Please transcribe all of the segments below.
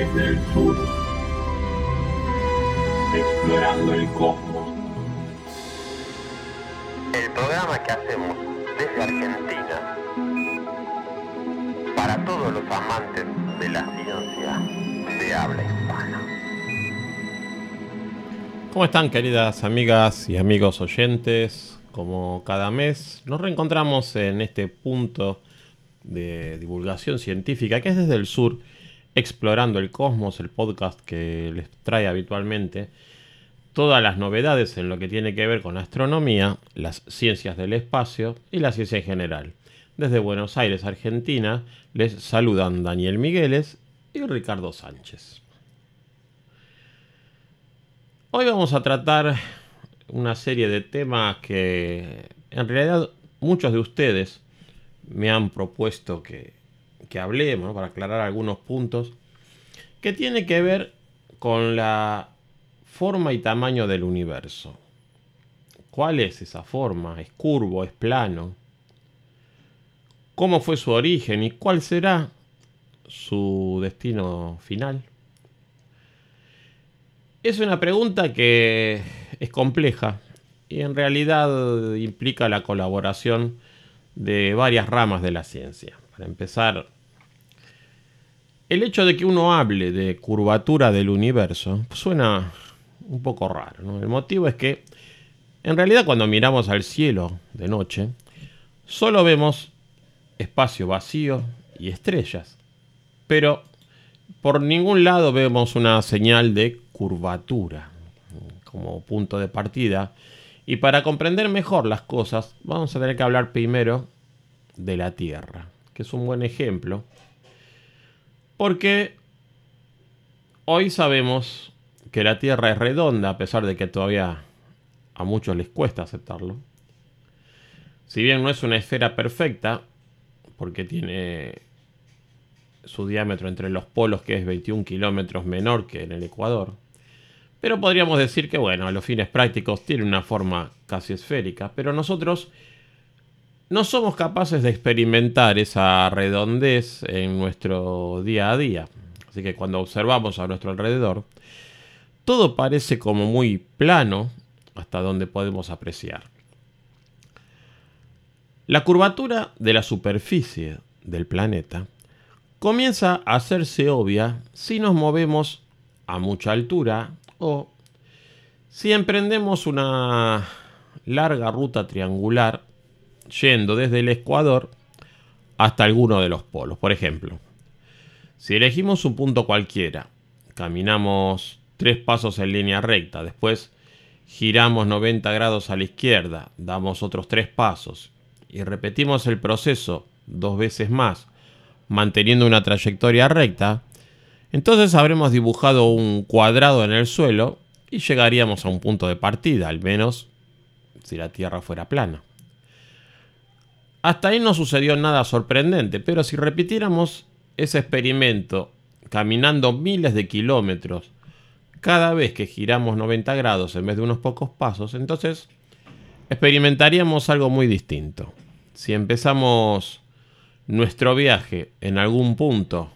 Desde el sur, explorando el cosmos. El programa que hacemos desde Argentina para todos los amantes de la ciencia de habla hispana. ¿Cómo están, queridas amigas y amigos oyentes? Como cada mes nos reencontramos en este punto de divulgación científica que es Desde el Sur, Explorando el Cosmos, el podcast que les trae habitualmente todas las novedades en lo que tiene que ver con la astronomía, las ciencias del espacio y la ciencia en general. Desde Buenos Aires, Argentina, les saludan Daniel Migueles y Ricardo Sánchez. Hoy vamos a tratar una serie de temas que en realidad muchos de ustedes me han propuesto que hablemos, ¿no? Para aclarar algunos puntos, que tiene que ver con la forma y tamaño del universo. ¿Cuál es esa forma? ¿Es curvo? ¿Es plano? ¿Cómo fue su origen? ¿Y cuál será su destino final? Es una pregunta que es compleja y en realidad implica la colaboración de varias ramas de la ciencia. Para empezar, el hecho de que uno hable de curvatura del universo suena un poco raro, ¿no? El motivo es que en realidad cuando miramos al cielo de noche solo vemos espacio vacío y estrellas, pero por ningún lado vemos una señal de curvatura como punto de partida. Y para comprender mejor las cosas vamos a tener que hablar primero de la Tierra, que es un buen ejemplo, porque hoy sabemos que la Tierra es redonda, a pesar de que todavía a muchos les cuesta aceptarlo. Si bien no es una esfera perfecta, porque tiene su diámetro entre los polos, que es 21 kilómetros menor que en el Ecuador, pero podríamos decir que, bueno, a los fines prácticos tiene una forma casi esférica, pero nosotros no somos capaces de experimentar esa redondez en nuestro día a día. Así que cuando observamos a nuestro alrededor, todo parece como muy plano hasta donde podemos apreciar. La curvatura de la superficie del planeta comienza a hacerse obvia si nos movemos a mucha altura o si emprendemos una larga ruta triangular yendo desde el Ecuador hasta alguno de los polos. Por ejemplo, si elegimos un punto cualquiera, caminamos 3 pasos en línea recta, después giramos 90 grados a la izquierda, damos otros 3 pasos y repetimos el proceso 2 veces más, manteniendo una trayectoria recta, entonces habremos dibujado un cuadrado en el suelo y llegaríamos a un punto de partida, al menos si la Tierra fuera plana. Hasta ahí no sucedió nada sorprendente, pero si repitiéramos ese experimento caminando miles de kilómetros cada vez que giramos 90 grados en vez de unos pocos pasos, entonces experimentaríamos algo muy distinto. Si empezamos nuestro viaje en algún punto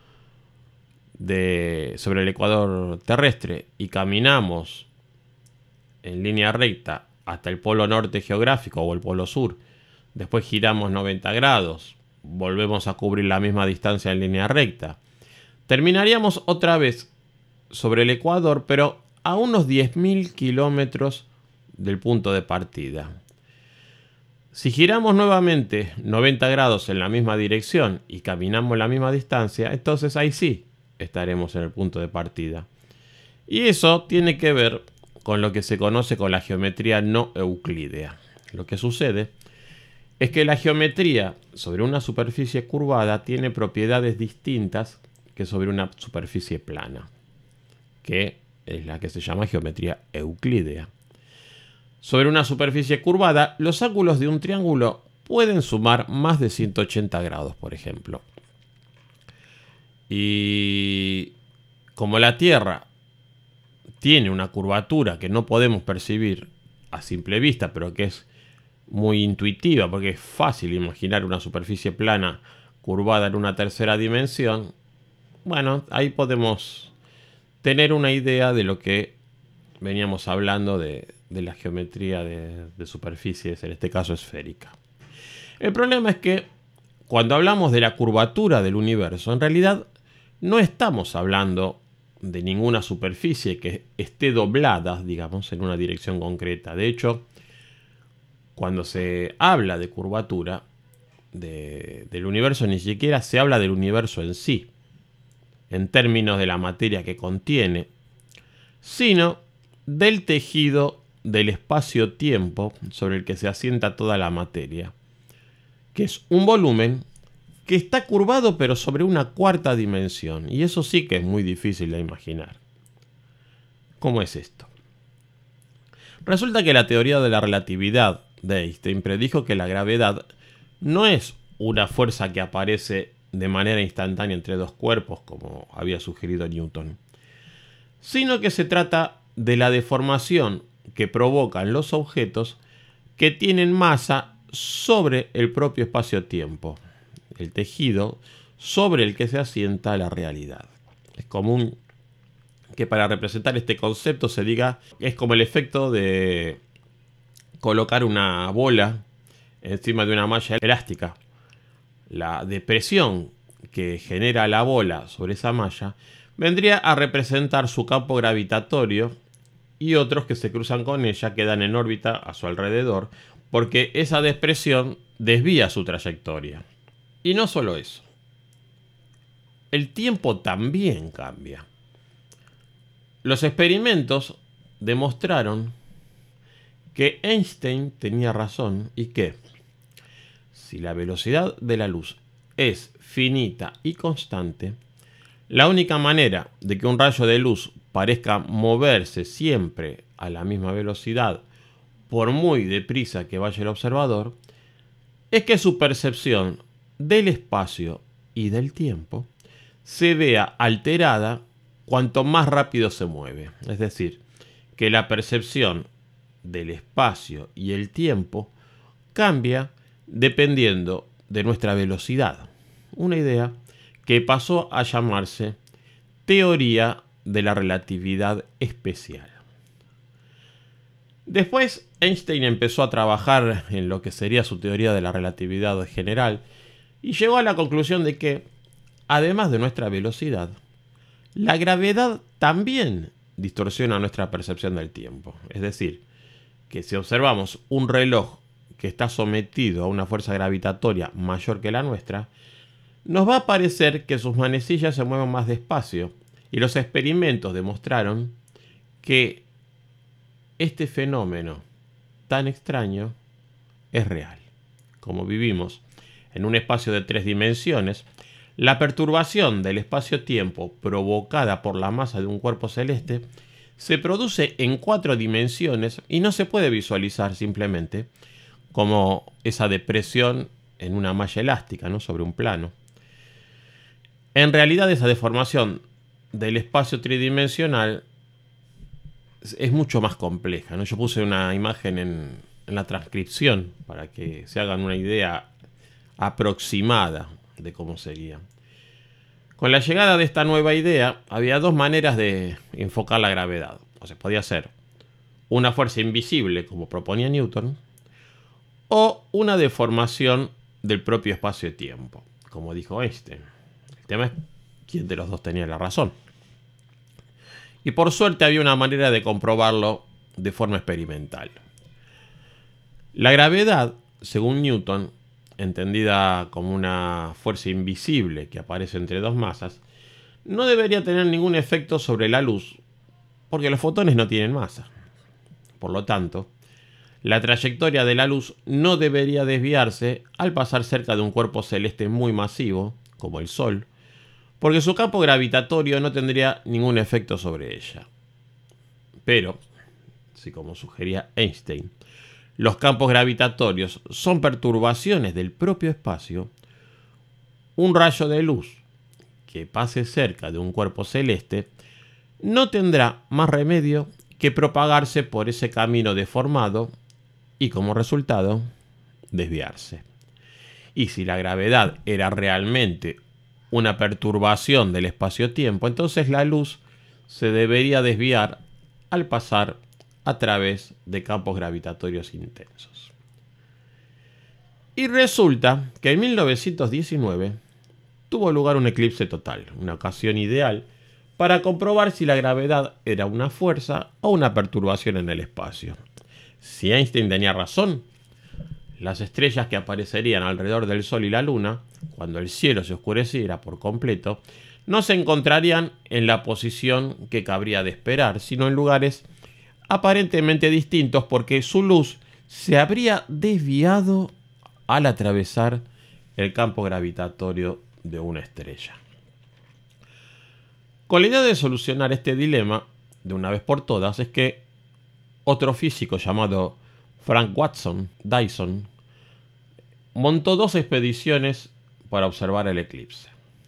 sobre el ecuador terrestre y caminamos en línea recta hasta el polo norte geográfico o el polo sur, después giramos 90 grados, volvemos a cubrir la misma distancia en línea recta, terminaríamos otra vez sobre el ecuador, pero a unos 10.000 kilómetros del punto de partida. Si giramos nuevamente 90 grados en la misma dirección y caminamos la misma distancia, entonces ahí sí estaremos en el punto de partida. Y eso tiene que ver con lo que se conoce con la geometría no euclídea. Lo que sucede es que la geometría sobre una superficie curvada tiene propiedades distintas que sobre una superficie plana, que es la que se llama geometría euclídea. Sobre una superficie curvada, los ángulos de un triángulo pueden sumar más de 180 grados, por ejemplo. Y como la Tierra tiene una curvatura que no podemos percibir a simple vista, pero que es muy intuitiva, porque es fácil imaginar una superficie plana curvada en una tercera dimensión, bueno, ahí podemos tener una idea de lo que veníamos hablando de la geometría de superficies, en este caso esférica. El problema es que cuando hablamos de la curvatura del universo, en realidad no estamos hablando de ninguna superficie que esté doblada, digamos, en una dirección concreta. De hecho, cuando se habla de curvatura del universo, ni siquiera se habla del universo en sí, en términos de la materia que contiene, sino del tejido del espacio-tiempo sobre el que se asienta toda la materia, que es un volumen que está curvado pero sobre una cuarta dimensión, y eso sí que es muy difícil de imaginar. ¿Cómo es esto? Resulta que la teoría de la relatividad de Einstein predijo que la gravedad no es una fuerza que aparece de manera instantánea entre dos cuerpos, como había sugerido Newton, sino que se trata de la deformación que provocan los objetos que tienen masa sobre el propio espacio-tiempo, el tejido sobre el que se asienta la realidad. Es común que para representar este concepto se diga que es como el efecto de colocar una bola encima de una malla elástica. La depresión que genera la bola sobre esa malla vendría a representar su campo gravitatorio, y otros que se cruzan con ella quedan en órbita a su alrededor, porque esa depresión desvía su trayectoria. Y no solo eso, el tiempo también cambia. Los experimentos demostraron que Einstein tenía razón y que si la velocidad de la luz es finita y constante, la única manera de que un rayo de luz parezca moverse siempre a la misma velocidad, por muy deprisa que vaya el observador, es que su percepción del espacio y del tiempo se vea alterada cuanto más rápido se mueve. Es decir, que la percepción del espacio y el tiempo cambia dependiendo de nuestra velocidad. Una idea que pasó a llamarse teoría de la relatividad especial. Después, Einstein empezó a trabajar en lo que sería su teoría de la relatividad general y llegó a la conclusión de que, además de nuestra velocidad, la gravedad también distorsiona nuestra percepción del tiempo. Es decir, que si observamos un reloj que está sometido a una fuerza gravitatoria mayor que la nuestra, nos va a parecer que sus manecillas se mueven más despacio, y los experimentos demostraron que este fenómeno tan extraño es real. Como vivimos en un espacio de 3 dimensiones, la perturbación del espacio-tiempo provocada por la masa de un cuerpo celeste se produce en 4 dimensiones y no se puede visualizar simplemente como esa depresión en una malla elástica, ¿no?, sobre un plano. En realidad, esa deformación del espacio tridimensional es mucho más compleja, ¿no? Yo puse una imagen en la transcripción para que se hagan una idea aproximada de cómo sería. Con la llegada de esta nueva idea, había 2 maneras de enfocar la gravedad. O sea, podía ser una fuerza invisible, como proponía Newton, o una deformación del propio espacio-tiempo, como dijo Einstein. El tema es quién de los dos tenía la razón. Y por suerte había una manera de comprobarlo de forma experimental. La gravedad, según Newton, entendida como una fuerza invisible que aparece entre 2 masas, no debería tener ningún efecto sobre la luz, porque los fotones no tienen masa. Por lo tanto, la trayectoria de la luz no debería desviarse al pasar cerca de un cuerpo celeste muy masivo, como el Sol, porque su campo gravitatorio no tendría ningún efecto sobre ella. Pero, si como sugería Einstein, los campos gravitatorios son perturbaciones del propio espacio, un rayo de luz que pase cerca de un cuerpo celeste no tendrá más remedio que propagarse por ese camino deformado y, como resultado, desviarse. Y si la gravedad era realmente una perturbación del espacio-tiempo, entonces la luz se debería desviar al pasar a través de campos gravitatorios intensos. Y resulta que en 1919 tuvo lugar un eclipse total, una ocasión ideal para comprobar si la gravedad era una fuerza o una perturbación en el espacio. Si Einstein tenía razón, las estrellas que aparecerían alrededor del Sol y la Luna, cuando el cielo se oscureciera por completo, no se encontrarían en la posición que cabría de esperar, sino en lugares aparentemente distintos porque su luz se habría desviado al atravesar el campo gravitatorio de una estrella. Con la idea de solucionar este dilema de una vez por todas es que otro físico llamado Frank Dyson montó 2 expediciones para observar el eclipse.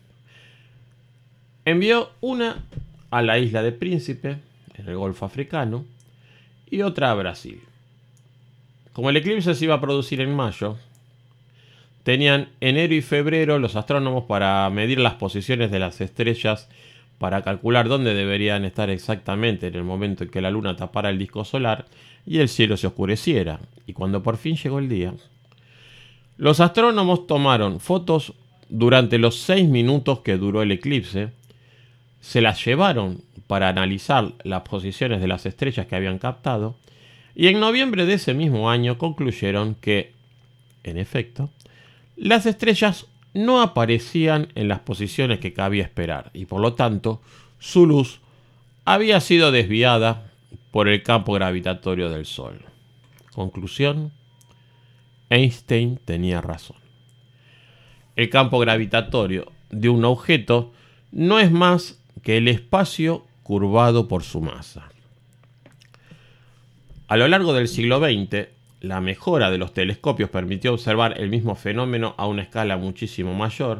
Envió una a la isla de Príncipe, en el Golfo Africano, y otra a Brasil. Como el eclipse se iba a producir en mayo, tenían enero y febrero los astrónomos para medir las posiciones de las estrellas, para calcular dónde deberían estar exactamente en el momento en que la luna tapara el disco solar y el cielo se oscureciera. Y cuando por fin llegó el día, los astrónomos tomaron fotos durante los 6 minutos que duró el eclipse, se las llevaron para analizar las posiciones de las estrellas que habían captado, y en noviembre de ese mismo año concluyeron que, en efecto, las estrellas no aparecían en las posiciones que cabía esperar, y por lo tanto, su luz había sido desviada por el campo gravitatorio del Sol. Conclusión: Einstein tenía razón. El campo gravitatorio de un objeto no es más que el espacio curvado por su masa. A lo largo del siglo XX, la mejora de los telescopios permitió observar el mismo fenómeno a una escala muchísimo mayor,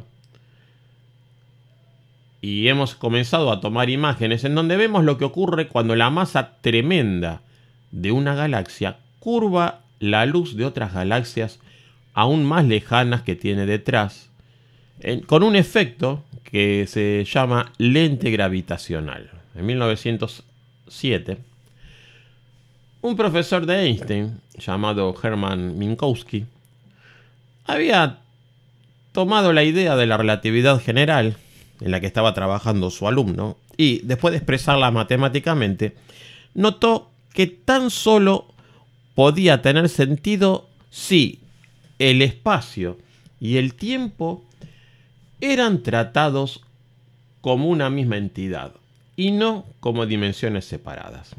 y hemos comenzado a tomar imágenes en donde vemos lo que ocurre cuando la masa tremenda de una galaxia curva la luz de otras galaxias aún más lejanas que tiene detrás, con un efecto que se llama lente gravitacional. En 1907, un profesor de Einstein, llamado Hermann Minkowski, había tomado la idea de la relatividad general, en la que estaba trabajando su alumno, y después de expresarla matemáticamente, notó que tan solo podía tener sentido si el espacio y el tiempo eran tratados como una misma entidad y no como dimensiones separadas.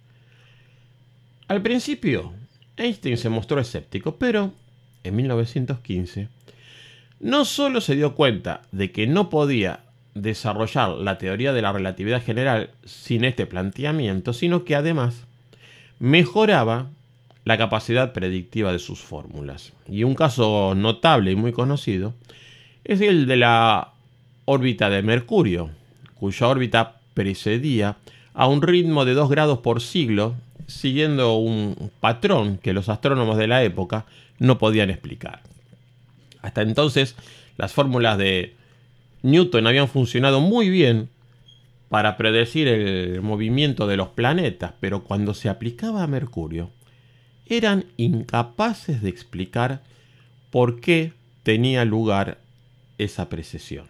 Al principio, Einstein se mostró escéptico, pero en 1915 no solo se dio cuenta de que no podía desarrollar la teoría de la relatividad general sin este planteamiento, sino que además mejoraba la capacidad predictiva de sus fórmulas. Y un caso notable y muy conocido es el de la órbita de Mercurio, cuya órbita precedía a un ritmo de 2 grados por siglo, siguiendo un patrón que los astrónomos de la época no podían explicar. Hasta entonces, las fórmulas de Newton habían funcionado muy bien para predecir el movimiento de los planetas, pero cuando se aplicaba a Mercurio, eran incapaces de explicar por qué tenía lugar esa precesión.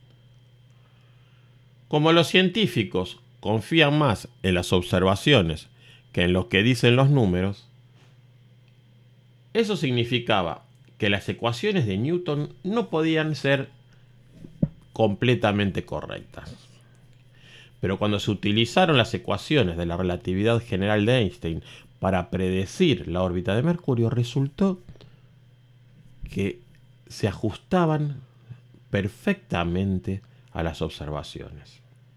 Como los científicos confían más en las observaciones que en lo que dicen los números, eso significaba que las ecuaciones de Newton no podían ser completamente correctas. Pero cuando se utilizaron las ecuaciones de la relatividad general de Einstein para predecir la órbita de Mercurio, resultó que se ajustaban perfectamente a las observaciones.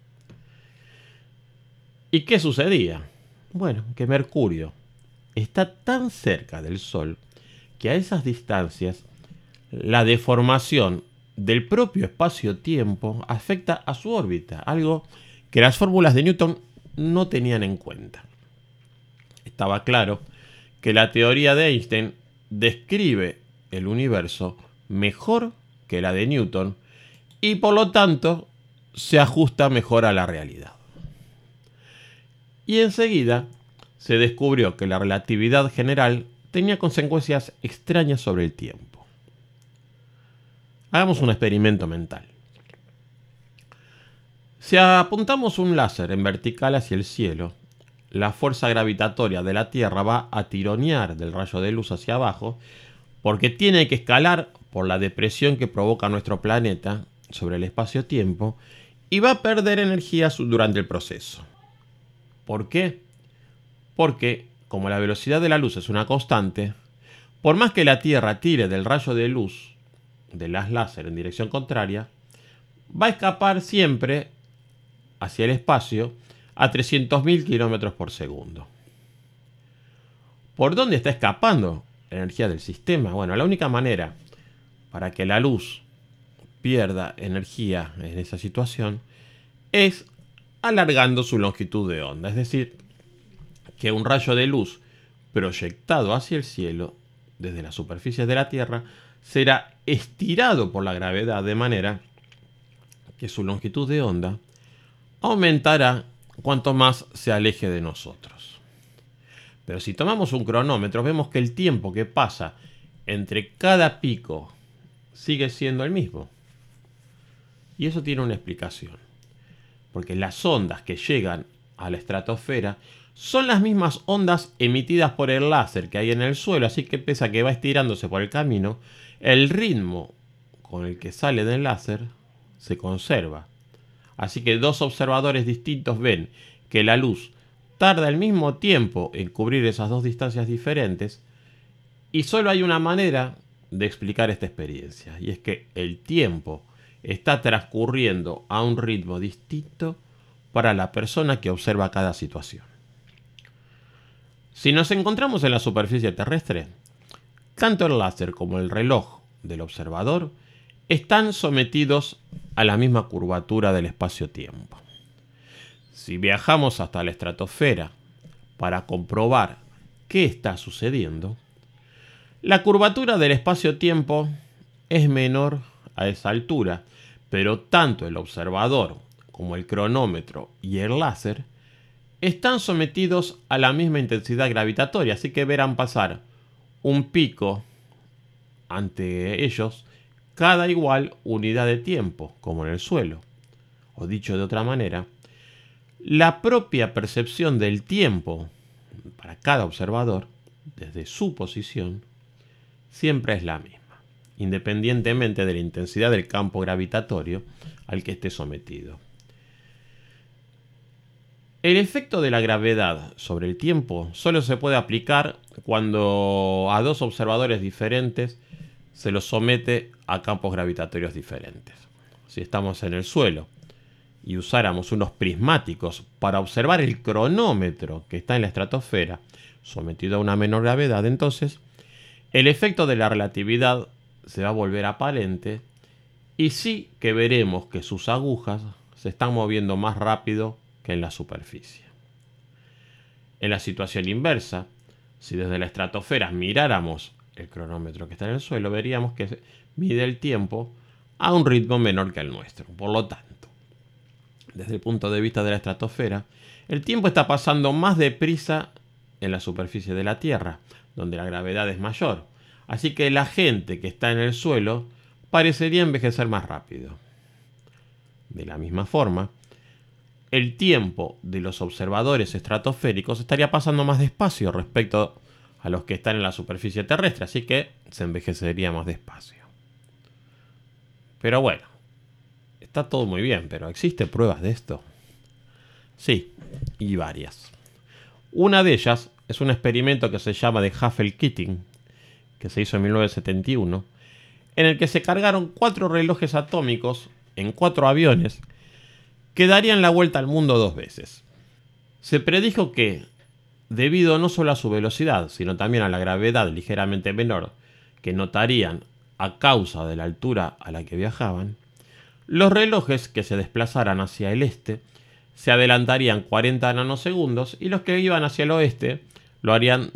¿Y qué sucedía? Bueno, que Mercurio está tan cerca del Sol que a esas distancias la deformación del propio espacio-tiempo afecta a su órbita, algo que las fórmulas de Newton no tenían en cuenta. Estaba claro que la teoría de Einstein describe el universo mejor que la de Newton, y por lo tanto se ajusta mejor a la realidad. Y enseguida se descubrió que la relatividad general tenía consecuencias extrañas sobre el tiempo. Hagamos un experimento mental. Si apuntamos un láser en vertical hacia el cielo, la fuerza gravitatoria de la Tierra va a tironear del rayo de luz hacia abajo porque tiene que escalar por la depresión que provoca nuestro planeta sobre el espacio-tiempo y va a perder energía durante el proceso. ¿Por qué? Porque, como la velocidad de la luz es una constante, por más que la Tierra tire del rayo de luz de las láser en dirección contraria, va a escapar siempre hacia el espacio a 300.000 kilómetros por segundo. ¿Por dónde está escapando la energía del sistema? Bueno, la única manera para que la luz pierda energía en esa situación es alargando su longitud de onda, es decir, que un rayo de luz proyectado hacia el cielo desde la superficie de la Tierra será estirado por la gravedad de manera que su longitud de onda aumentará cuanto más se aleje de nosotros. Pero si tomamos un cronómetro, vemos que el tiempo que pasa entre cada pico sigue siendo el mismo. Y eso tiene una explicación. Porque las ondas que llegan a la estratosfera son las mismas ondas emitidas por el láser que hay en el suelo, así que pese a que va estirándose por el camino, el ritmo con el que sale del láser se conserva. Así que dos observadores distintos ven que la luz tarda el mismo tiempo en cubrir esas dos distancias diferentes y solo hay una manera de explicar esta experiencia, y es que el tiempo está transcurriendo a un ritmo distinto para la persona que observa cada situación. Si nos encontramos en la superficie terrestre, tanto el láser como el reloj del observador están sometidos a la misma curvatura del espacio-tiempo. Si viajamos hasta la estratosfera para comprobar qué está sucediendo, la curvatura del espacio-tiempo es menor a esa altura, pero tanto el observador como el cronómetro y el láser están sometidos a la misma intensidad gravitatoria, así que verán pasar un pico ante ellos cada igual unidad de tiempo, como en el suelo. O dicho de otra manera, la propia percepción del tiempo para cada observador, desde su posición, siempre es la misma, independientemente de la intensidad del campo gravitatorio al que esté sometido. El efecto de la gravedad sobre el tiempo solo se puede aplicar cuando a dos observadores diferentes se los somete a campos gravitatorios diferentes. Si estamos en el suelo y usáramos unos prismáticos para observar el cronómetro que está en la estratosfera sometido a una menor gravedad, entonces el efecto de la relatividad se va a volver aparente y sí que veremos que sus agujas se están moviendo más rápido que en la superficie. En la situación inversa, si desde la estratosfera miráramos el cronómetro que está en el suelo, veríamos que mide el tiempo a un ritmo menor que el nuestro. Por lo tanto, desde el punto de vista de la estratosfera, el tiempo está pasando más deprisa en la superficie de la Tierra, donde la gravedad es mayor. Así que la gente que está en el suelo parecería envejecer más rápido. De la misma forma, el tiempo de los observadores estratosféricos estaría pasando más despacio respecto a los que están en la superficie terrestre, así que se envejecería más despacio. Pero bueno, está todo muy bien, pero ¿existen pruebas de esto? Sí, y varias. Una de ellas es un experimento que se llama de Huffel-Keating, que se hizo en 1971, en el que se cargaron 4 relojes atómicos en 4 aviones que darían la vuelta al mundo 2 veces. Se predijo que, debido no solo a su velocidad, sino también a la gravedad ligeramente menor que notarían a causa de la altura a la que viajaban, los relojes que se desplazaran hacia el este se adelantarían 40 nanosegundos y los que iban hacia el oeste lo harían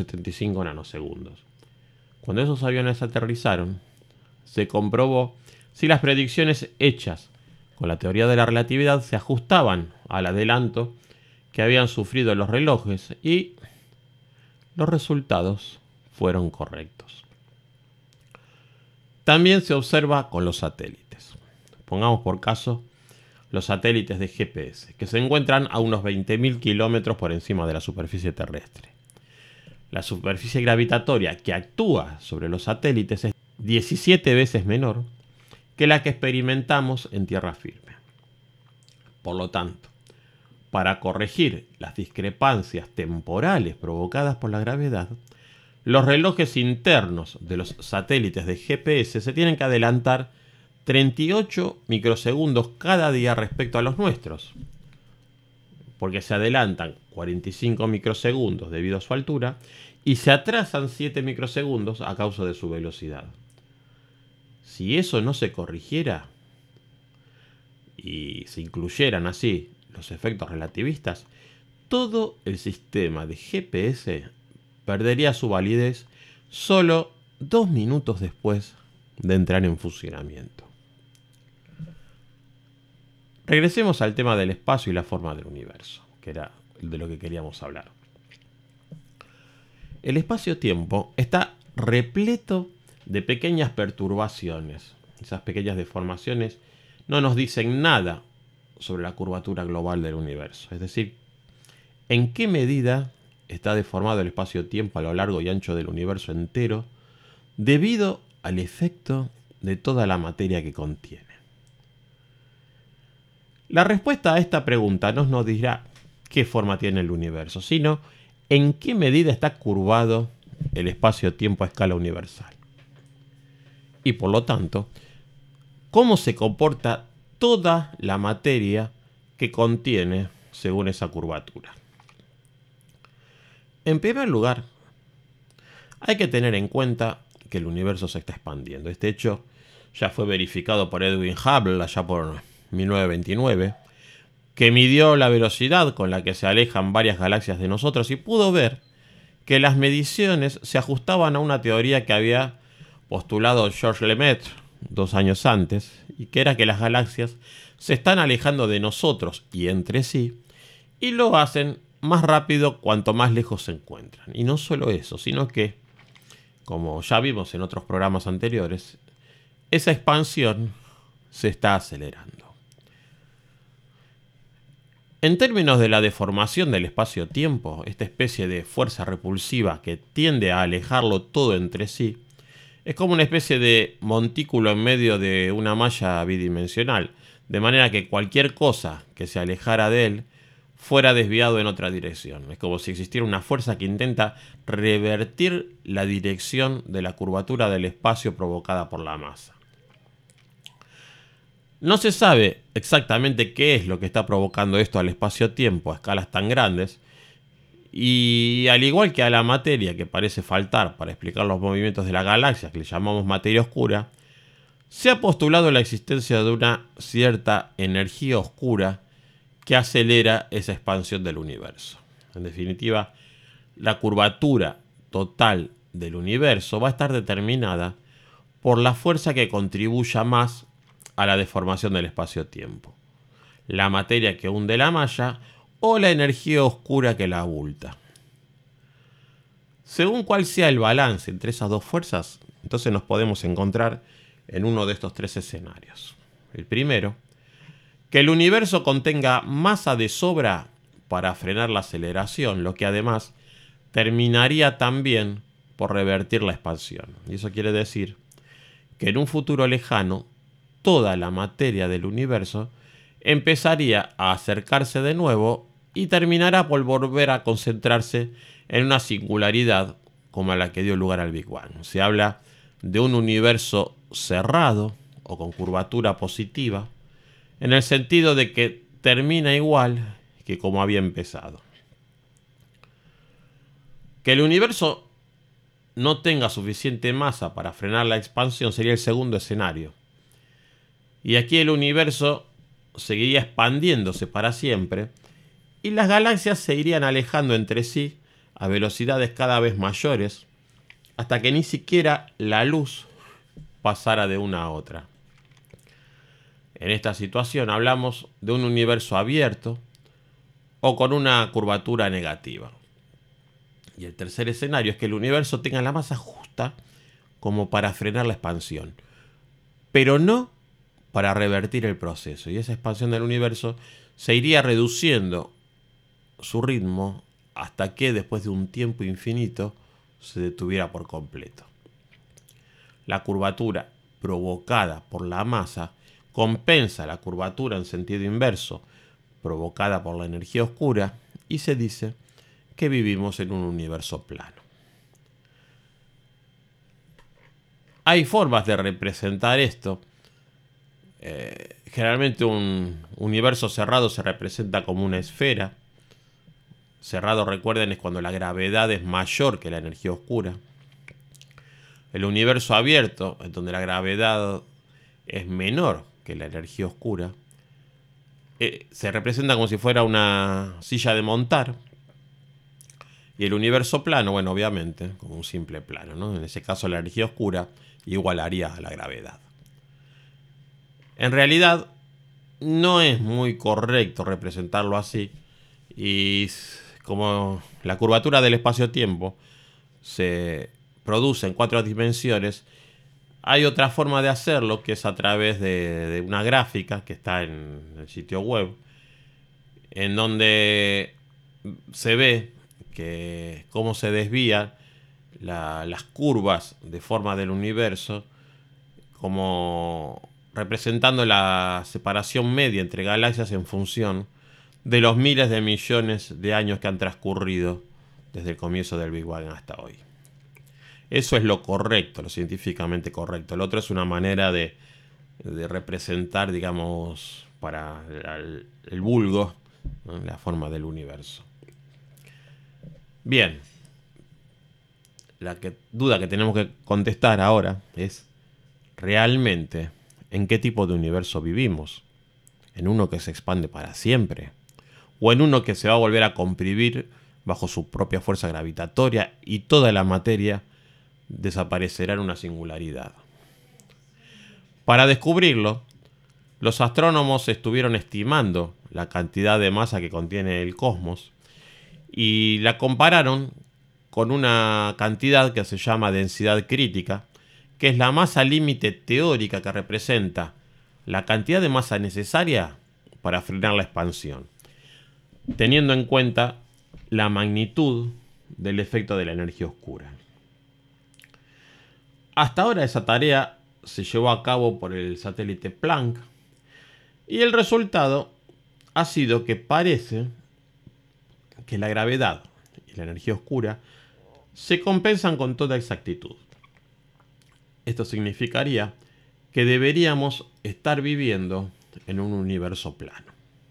275 nanosegundos. Cuando esos aviones aterrizaron, se comprobó si las predicciones hechas con la teoría de la relatividad se ajustaban al adelanto que habían sufrido los relojes, y los resultados fueron correctos. También se observa con los satélites. Pongamos por caso los satélites de GPS, que se encuentran a unos 20.000 kilómetros por encima de la superficie terrestre. La superficie gravitatoria que actúa sobre los satélites es 17 veces menor que la que experimentamos en tierra firme. Por lo tanto, para corregir las discrepancias temporales provocadas por la gravedad, los relojes internos de los satélites de GPS se tienen que adelantar 38 microsegundos cada día respecto a los nuestros, porque se adelantan 45 microsegundos debido a su altura y se atrasan 7 microsegundos a causa de su velocidad. Si eso no se corrigiera y se incluyeran así los efectos relativistas, todo el sistema de GPS perdería su validez solo 2 minutos después de entrar en funcionamiento. Regresemos al tema del espacio y la forma del universo, que era de lo que queríamos hablar. El espacio-tiempo está repleto de pequeñas perturbaciones. Esas pequeñas deformaciones no nos dicen nada sobre la curvatura global del universo. Es decir, en qué medida está deformado el espacio-tiempo a lo largo y ancho del universo entero debido al efecto de toda la materia que contiene. La respuesta a esta pregunta no nos dirá qué forma tiene el universo, sino en qué medida está curvado el espacio-tiempo a escala universal. Y por lo tanto, cómo se comporta toda la materia que contiene según esa curvatura. En primer lugar, hay que tener en cuenta que el universo se está expandiendo. Este hecho ya fue verificado por Edwin Hubble allá por 1929, que midió la velocidad con la que se alejan varias galaxias de nosotros y pudo ver que las mediciones se ajustaban a una teoría que había postulado Georges Lemaître 2 años antes, y que era que las galaxias se están alejando de nosotros y entre sí, y lo hacen más rápido cuanto más lejos se encuentran. Y no solo eso, sino que, como ya vimos en otros programas anteriores, esa expansión se está acelerando. En términos de la deformación del espacio-tiempo, esta especie de fuerza repulsiva que tiende a alejarlo todo entre sí, es como una especie de montículo en medio de una malla bidimensional, de manera que cualquier cosa que se alejara de él fuera desviado en otra dirección. Es como si existiera una fuerza que intenta revertir la dirección de la curvatura del espacio provocada por la masa. No se sabe exactamente qué es lo que está provocando esto al espacio-tiempo a escalas tan grandes, y al igual que a la materia que parece faltar para explicar los movimientos de las galaxias, que le llamamos materia oscura, se ha postulado la existencia de una cierta energía oscura que acelera esa expansión del universo. En definitiva, la curvatura total del universo va a estar determinada por la fuerza que contribuya más a la deformación del espacio-tiempo: la materia que hunde la malla o la energía oscura que la abulta. Según cuál sea el balance entre esas dos fuerzas, entonces nos podemos encontrar en uno de estos 3 escenarios. El primero, que el universo contenga masa de sobra para frenar la aceleración, lo que además terminaría también por revertir la expansión. Y eso quiere decir que en un futuro lejano, toda la materia del universo empezaría a acercarse de nuevo y terminará por volver a concentrarse en una singularidad como la que dio lugar al Big Bang. Se habla de un universo cerrado o con curvatura positiva, en el sentido de que termina igual que como había empezado. Que el universo no tenga suficiente masa para frenar la expansión sería el segundo escenario. Y aquí el universo seguiría expandiéndose para siempre y las galaxias se irían alejando entre sí a velocidades cada vez mayores hasta que ni siquiera la luz pasara de una a otra. En esta situación hablamos de un universo abierto o con una curvatura negativa. Y el tercer escenario es que el universo tenga la masa justa como para frenar la expansión, pero no para revertir el proceso. Y esa expansión del universo se iría reduciendo su ritmo hasta que después de un tiempo infinito se detuviera por completo. La curvatura provocada por la masa compensa la curvatura en sentido inverso provocada por la energía oscura y se dice que vivimos en un universo plano. Hay formas de representar esto. Generalmente un universo cerrado se representa como una esfera. Cerrado, recuerden, es cuando la gravedad es mayor que la energía oscura. El universo abierto, en donde la gravedad es menor que la energía oscura, se representa como si fuera una silla de montar. Y el universo plano, bueno, obviamente, como un simple plano, ¿no? En ese caso la energía oscura igualaría a la gravedad. En realidad, no es muy correcto representarlo así. Y como la curvatura del espacio-tiempo se produce en 4 dimensiones, hay otra forma de hacerlo que es a través de una gráfica que está en el sitio web, en donde se ve que cómo se desvían las curvas de forma del universo, como representando la separación media entre galaxias en función de los miles de millones de años que han transcurrido desde el comienzo del Big Bang hasta hoy. Eso es lo correcto, lo científicamente correcto. Lo otro es una manera de representar, digamos, para el vulgo, ¿no?, la forma del universo. Bien, la duda que tenemos que contestar ahora es realmente en qué tipo de universo vivimos. ¿En uno que se expande para siempre? ¿O en uno que se va a volver a comprimir bajo su propia fuerza gravitatoria y toda la materia desaparecerá en una singularidad? Para descubrirlo, los astrónomos estuvieron estimando la cantidad de masa que contiene el cosmos y la compararon con una cantidad que se llama densidad crítica, que es la masa límite teórica que representa la cantidad de masa necesaria para frenar la expansión, teniendo en cuenta la magnitud del efecto de la energía oscura. Hasta ahora esa tarea se llevó a cabo por el satélite Planck y el resultado ha sido que parece que la gravedad y la energía oscura se compensan con toda exactitud. Esto significaría que deberíamos estar viviendo en un universo plano.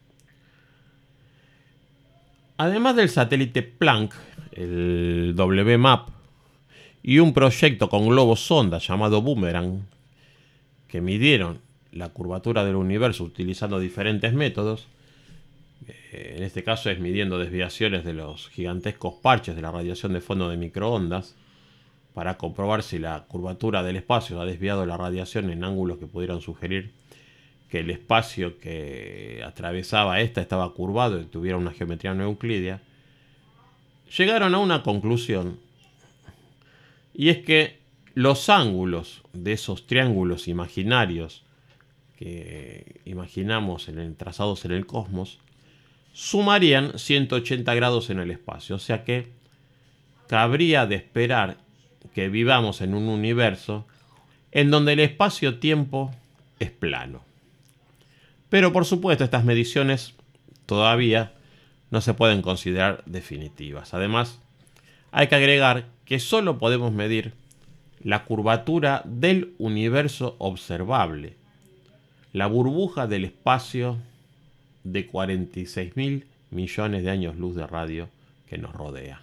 Además del satélite Planck, el WMAP y un proyecto con globos sonda llamado Boomerang, que midieron la curvatura del universo utilizando diferentes métodos, en este caso es midiendo desviaciones de los gigantescos parches de la radiación de fondo de microondas, para comprobar si la curvatura del espacio ha desviado la radiación en ángulos que pudieran sugerir que el espacio que atravesaba esta estaba curvado y tuviera una geometría no euclídea. Llegaron a una conclusión, y es que los ángulos de esos triángulos imaginarios que imaginamos trazados en el cosmos sumarían 180 grados en el espacio, o sea que cabría de esperar que vivamos en un universo en donde el espacio-tiempo es plano. Pero por supuesto estas mediciones todavía no se pueden considerar definitivas. Además, hay que agregar que solo podemos medir la curvatura del universo observable, la burbuja del espacio de 46.000 millones de años luz de radio que nos rodea.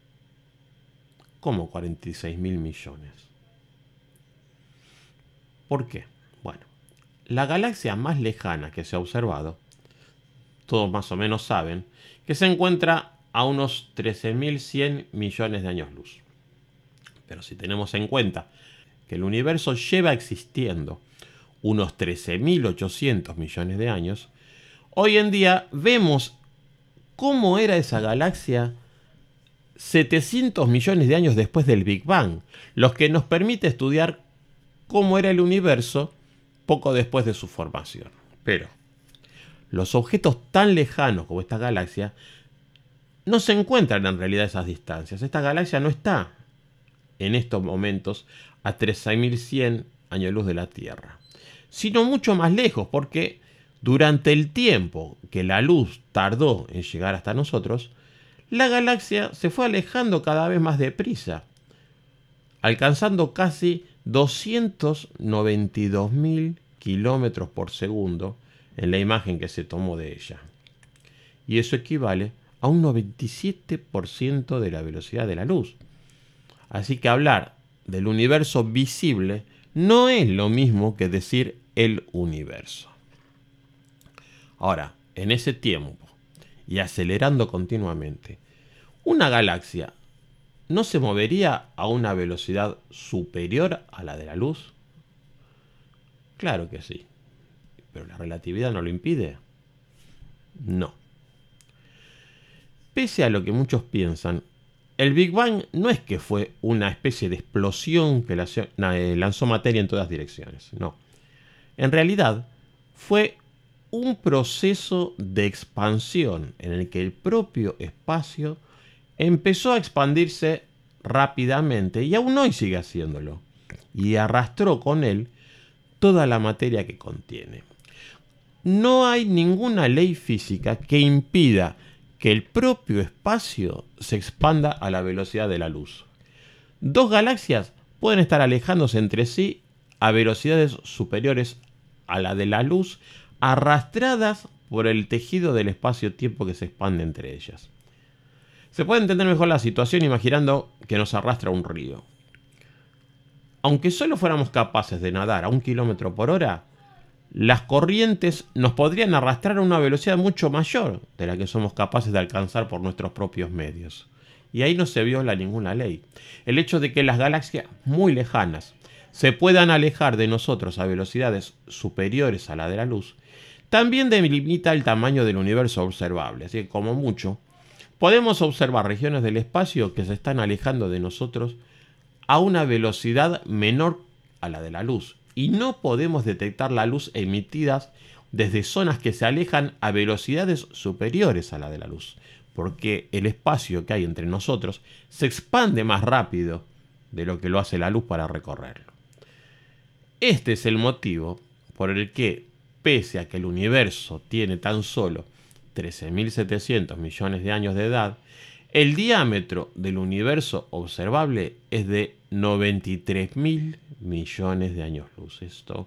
¿Cómo 46.000 millones? ¿Por qué? Bueno, la galaxia más lejana que se ha observado, todos más o menos saben, que se encuentra a unos 13.100 millones de años luz. Pero si tenemos en cuenta que el universo lleva existiendo unos 13.800 millones de años, hoy en día vemos cómo era esa galaxia 700 millones de años después del Big Bang, lo que nos permite estudiar cómo era el universo poco después de su formación. Pero los objetos tan lejanos como esta galaxia no se encuentran en realidad a esas distancias. Esta galaxia no está en estos momentos a 13.100 años luz de la Tierra, sino mucho más lejos, porque durante el tiempo que la luz tardó en llegar hasta nosotros, la galaxia se fue alejando cada vez más deprisa, alcanzando casi 292.000 kilómetros por segundo en la imagen que se tomó de ella. Y eso equivale a un 97% de la velocidad de la luz. Así que hablar del universo visible no es lo mismo que decir el universo. Ahora, en ese tiempo, y acelerando continuamente, una galaxia ¿no se movería a una velocidad superior a la de la luz? Claro que sí. ¿Pero la relatividad no lo impide? No. Pese a lo que muchos piensan, el Big Bang no es que fue una especie de explosión que lanzó materia en todas direcciones. No. En realidad, fue un proceso de expansión en el que el propio espacio empezó a expandirse rápidamente y aún hoy sigue haciéndolo, y arrastró con él toda la materia que contiene. No hay ninguna ley física que impida que el propio espacio se expanda a la velocidad de la luz. Dos galaxias pueden estar alejándose entre sí a velocidades superiores a la de la luz, arrastradas por el tejido del espacio-tiempo que se expande entre ellas. Se puede entender mejor la situación imaginando que nos arrastra un río. Aunque solo fuéramos capaces de nadar a 1 kilómetro por hora, las corrientes nos podrían arrastrar a una velocidad mucho mayor de la que somos capaces de alcanzar por nuestros propios medios. Y ahí no se viola ninguna ley. El hecho de que las galaxias muy lejanas se puedan alejar de nosotros a velocidades superiores a la de la luz también delimita el tamaño del universo observable. Así que, como mucho, podemos observar regiones del espacio que se están alejando de nosotros a una velocidad menor a la de la luz. Y no podemos detectar la luz emitida desde zonas que se alejan a velocidades superiores a la de la luz, porque el espacio que hay entre nosotros se expande más rápido de lo que lo hace la luz para recorrerlo. Este es el motivo por el que, pese a que el universo tiene tan solo 13.700 millones de años de edad, el diámetro del universo observable es de 93.000 millones de años luz. Esto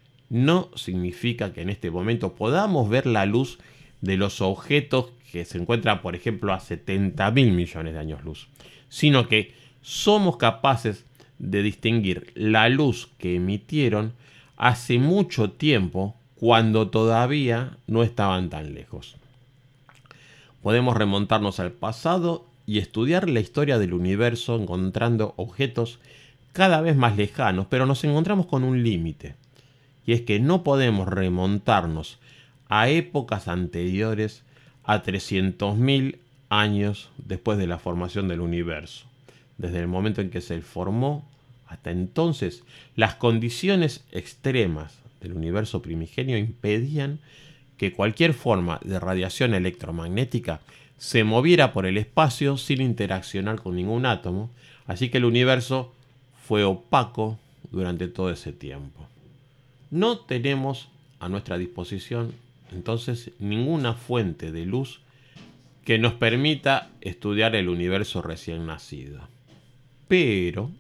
no significa que en este momento podamos ver la luz de los objetos que se encuentran, por ejemplo, a 70.000 millones de años luz, sino que somos capaces de distinguir la luz que emitieron hace mucho tiempo, cuando todavía no estaban tan lejos. Podemos remontarnos al pasado y estudiar la historia del universo encontrando objetos cada vez más lejanos, pero nos encontramos con un límite, y es que no podemos remontarnos a épocas anteriores a 300.000 años después de la formación del universo. Desde el momento en que se formó hasta entonces, las condiciones extremas del universo primigenio impedían que cualquier forma de radiación electromagnética se moviera por el espacio sin interaccionar con ningún átomo, así que el universo fue opaco durante todo ese tiempo. No tenemos a nuestra disposición entonces ninguna fuente de luz que nos permita estudiar el universo recién nacido. Pero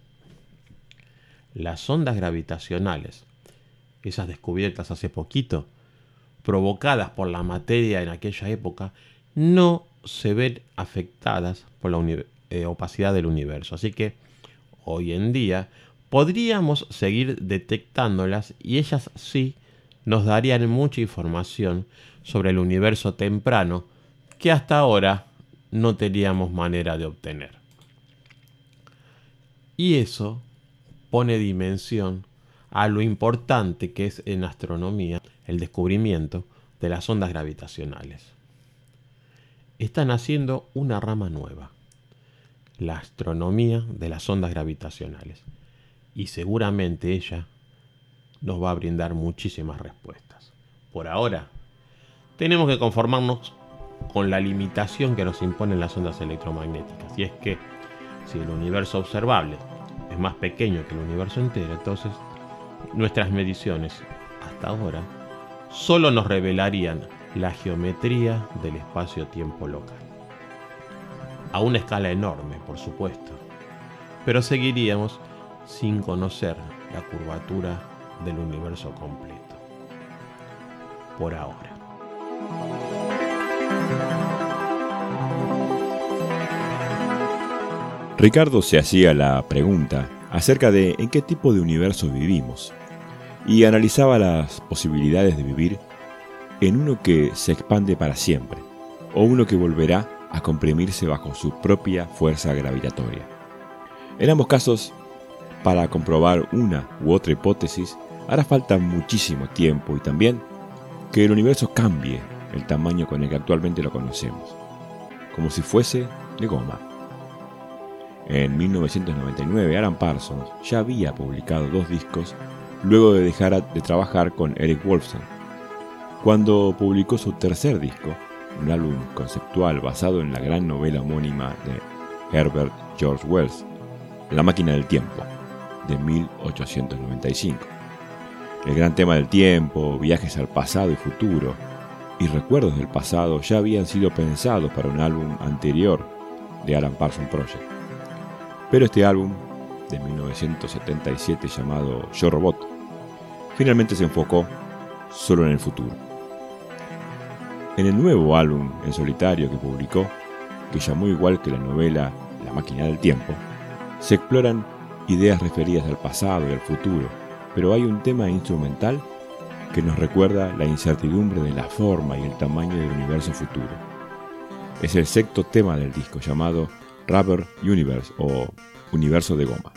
las ondas gravitacionales, esas descubiertas hace poquito, provocadas por la materia en aquella época, no se ven afectadas por la opacidad del universo. Así que hoy en día podríamos seguir detectándolas y ellas sí nos darían mucha información sobre el universo temprano que hasta ahora no teníamos manera de obtener. Y eso pone dimensión a lo importante que es en astronomía el descubrimiento de las ondas gravitacionales. Están haciendo una rama nueva, la astronomía de las ondas gravitacionales, y seguramente ella nos va a brindar muchísimas respuestas. Por ahora, tenemos que conformarnos con la limitación que nos imponen las ondas electromagnéticas, y es que si el universo observable es más pequeño que el universo entero, entonces nuestras mediciones hasta ahora solo nos revelarían la geometría del espacio-tiempo local. A una escala enorme, por supuesto, pero seguiríamos sin conocer la curvatura del universo completo. Por ahora. Ricardo se hacía la pregunta acerca de en qué tipo de universo vivimos y analizaba las posibilidades de vivir en uno que se expande para siempre o uno que volverá a comprimirse bajo su propia fuerza gravitatoria. En ambos casos, para comprobar una u otra hipótesis, hará falta muchísimo tiempo y también que el universo cambie el tamaño con el que actualmente lo conocemos, como si fuese de goma. En 1999, Alan Parsons ya había publicado 2 discos luego de dejar de trabajar con Eric Wolfson. Cuando publicó su tercer disco, un álbum conceptual basado en la gran novela homónima de Herbert George Wells, La máquina del tiempo, de 1895. El gran tema del tiempo, viajes al pasado y futuro, y recuerdos del pasado ya habían sido pensados para un álbum anterior de Alan Parsons Project. Pero este álbum, de 1977 llamado Yo Robot, finalmente se enfocó solo en el futuro. En el nuevo álbum en solitario que publicó, que llamó igual que la novela La máquina del tiempo, se exploran ideas referidas al pasado y al futuro, pero hay un tema instrumental que nos recuerda la incertidumbre de la forma y el tamaño del universo futuro. Es el 6º tema del disco, llamado Rubber Universe o Universo de Goma.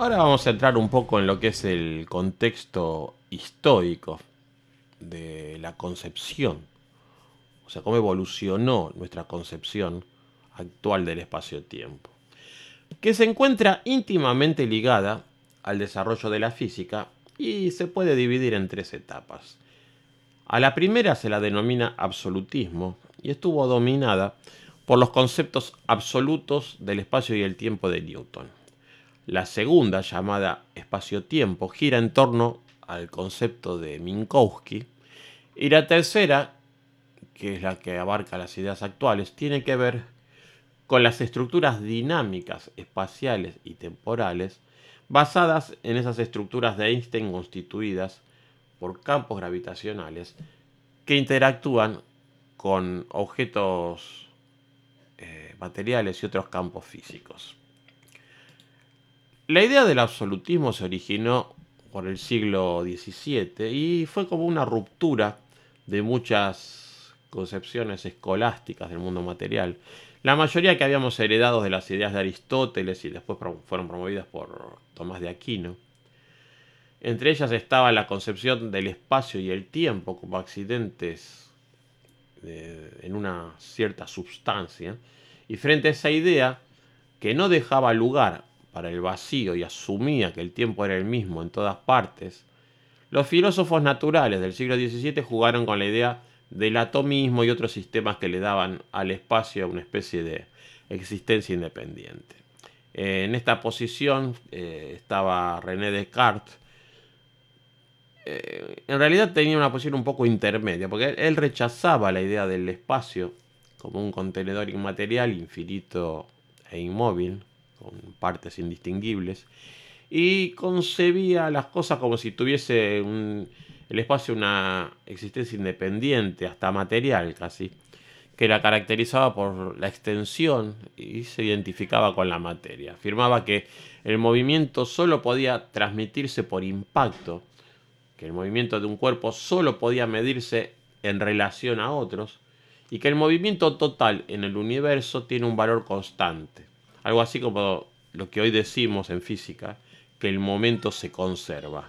Ahora vamos a entrar un poco en lo que es el contexto histórico de la concepción, o sea, cómo evolucionó nuestra concepción actual del espacio-tiempo, que se encuentra íntimamente ligada al desarrollo de la física y se puede dividir en 3 etapas. A la primera se la denomina absolutismo y estuvo dominada por los conceptos absolutos del espacio y el tiempo de Newton. La segunda, llamada espacio-tiempo, gira en torno al concepto de Minkowski. Y la tercera, que es la que abarca las ideas actuales, tiene que ver con las estructuras dinámicas, espaciales y temporales, basadas en esas estructuras de Einstein constituidas por campos gravitacionales que interactúan con objetos materiales y otros campos físicos. La idea del absolutismo se originó por el siglo XVII y fue como una ruptura de muchas concepciones escolásticas del mundo material. La mayoría que habíamos heredado de las ideas de Aristóteles y después fueron promovidas por Tomás de Aquino. Entre ellas estaba la concepción del espacio y el tiempo como accidentes en una cierta substancia. Y frente a esa idea, que no dejaba lugar para el vacío y asumía que el tiempo era el mismo en todas partes, los filósofos naturales del siglo XVII jugaron con la idea del atomismo y otros sistemas que le daban al espacio una especie de existencia independiente. En esta posición estaba René Descartes. En realidad tenía una posición un poco intermedia, porque él rechazaba la idea del espacio como un contenedor inmaterial, infinito e inmóvil, con partes indistinguibles, y concebía las cosas como si tuviese el espacio una existencia independiente, hasta material casi, que la caracterizaba por la extensión y se identificaba con la materia. Afirmaba que el movimiento solo podía transmitirse por impacto, que el movimiento de un cuerpo solo podía medirse en relación a otros, y que el movimiento total en el universo tiene un valor constante. Algo así como lo que hoy decimos en física, que el momento se conserva.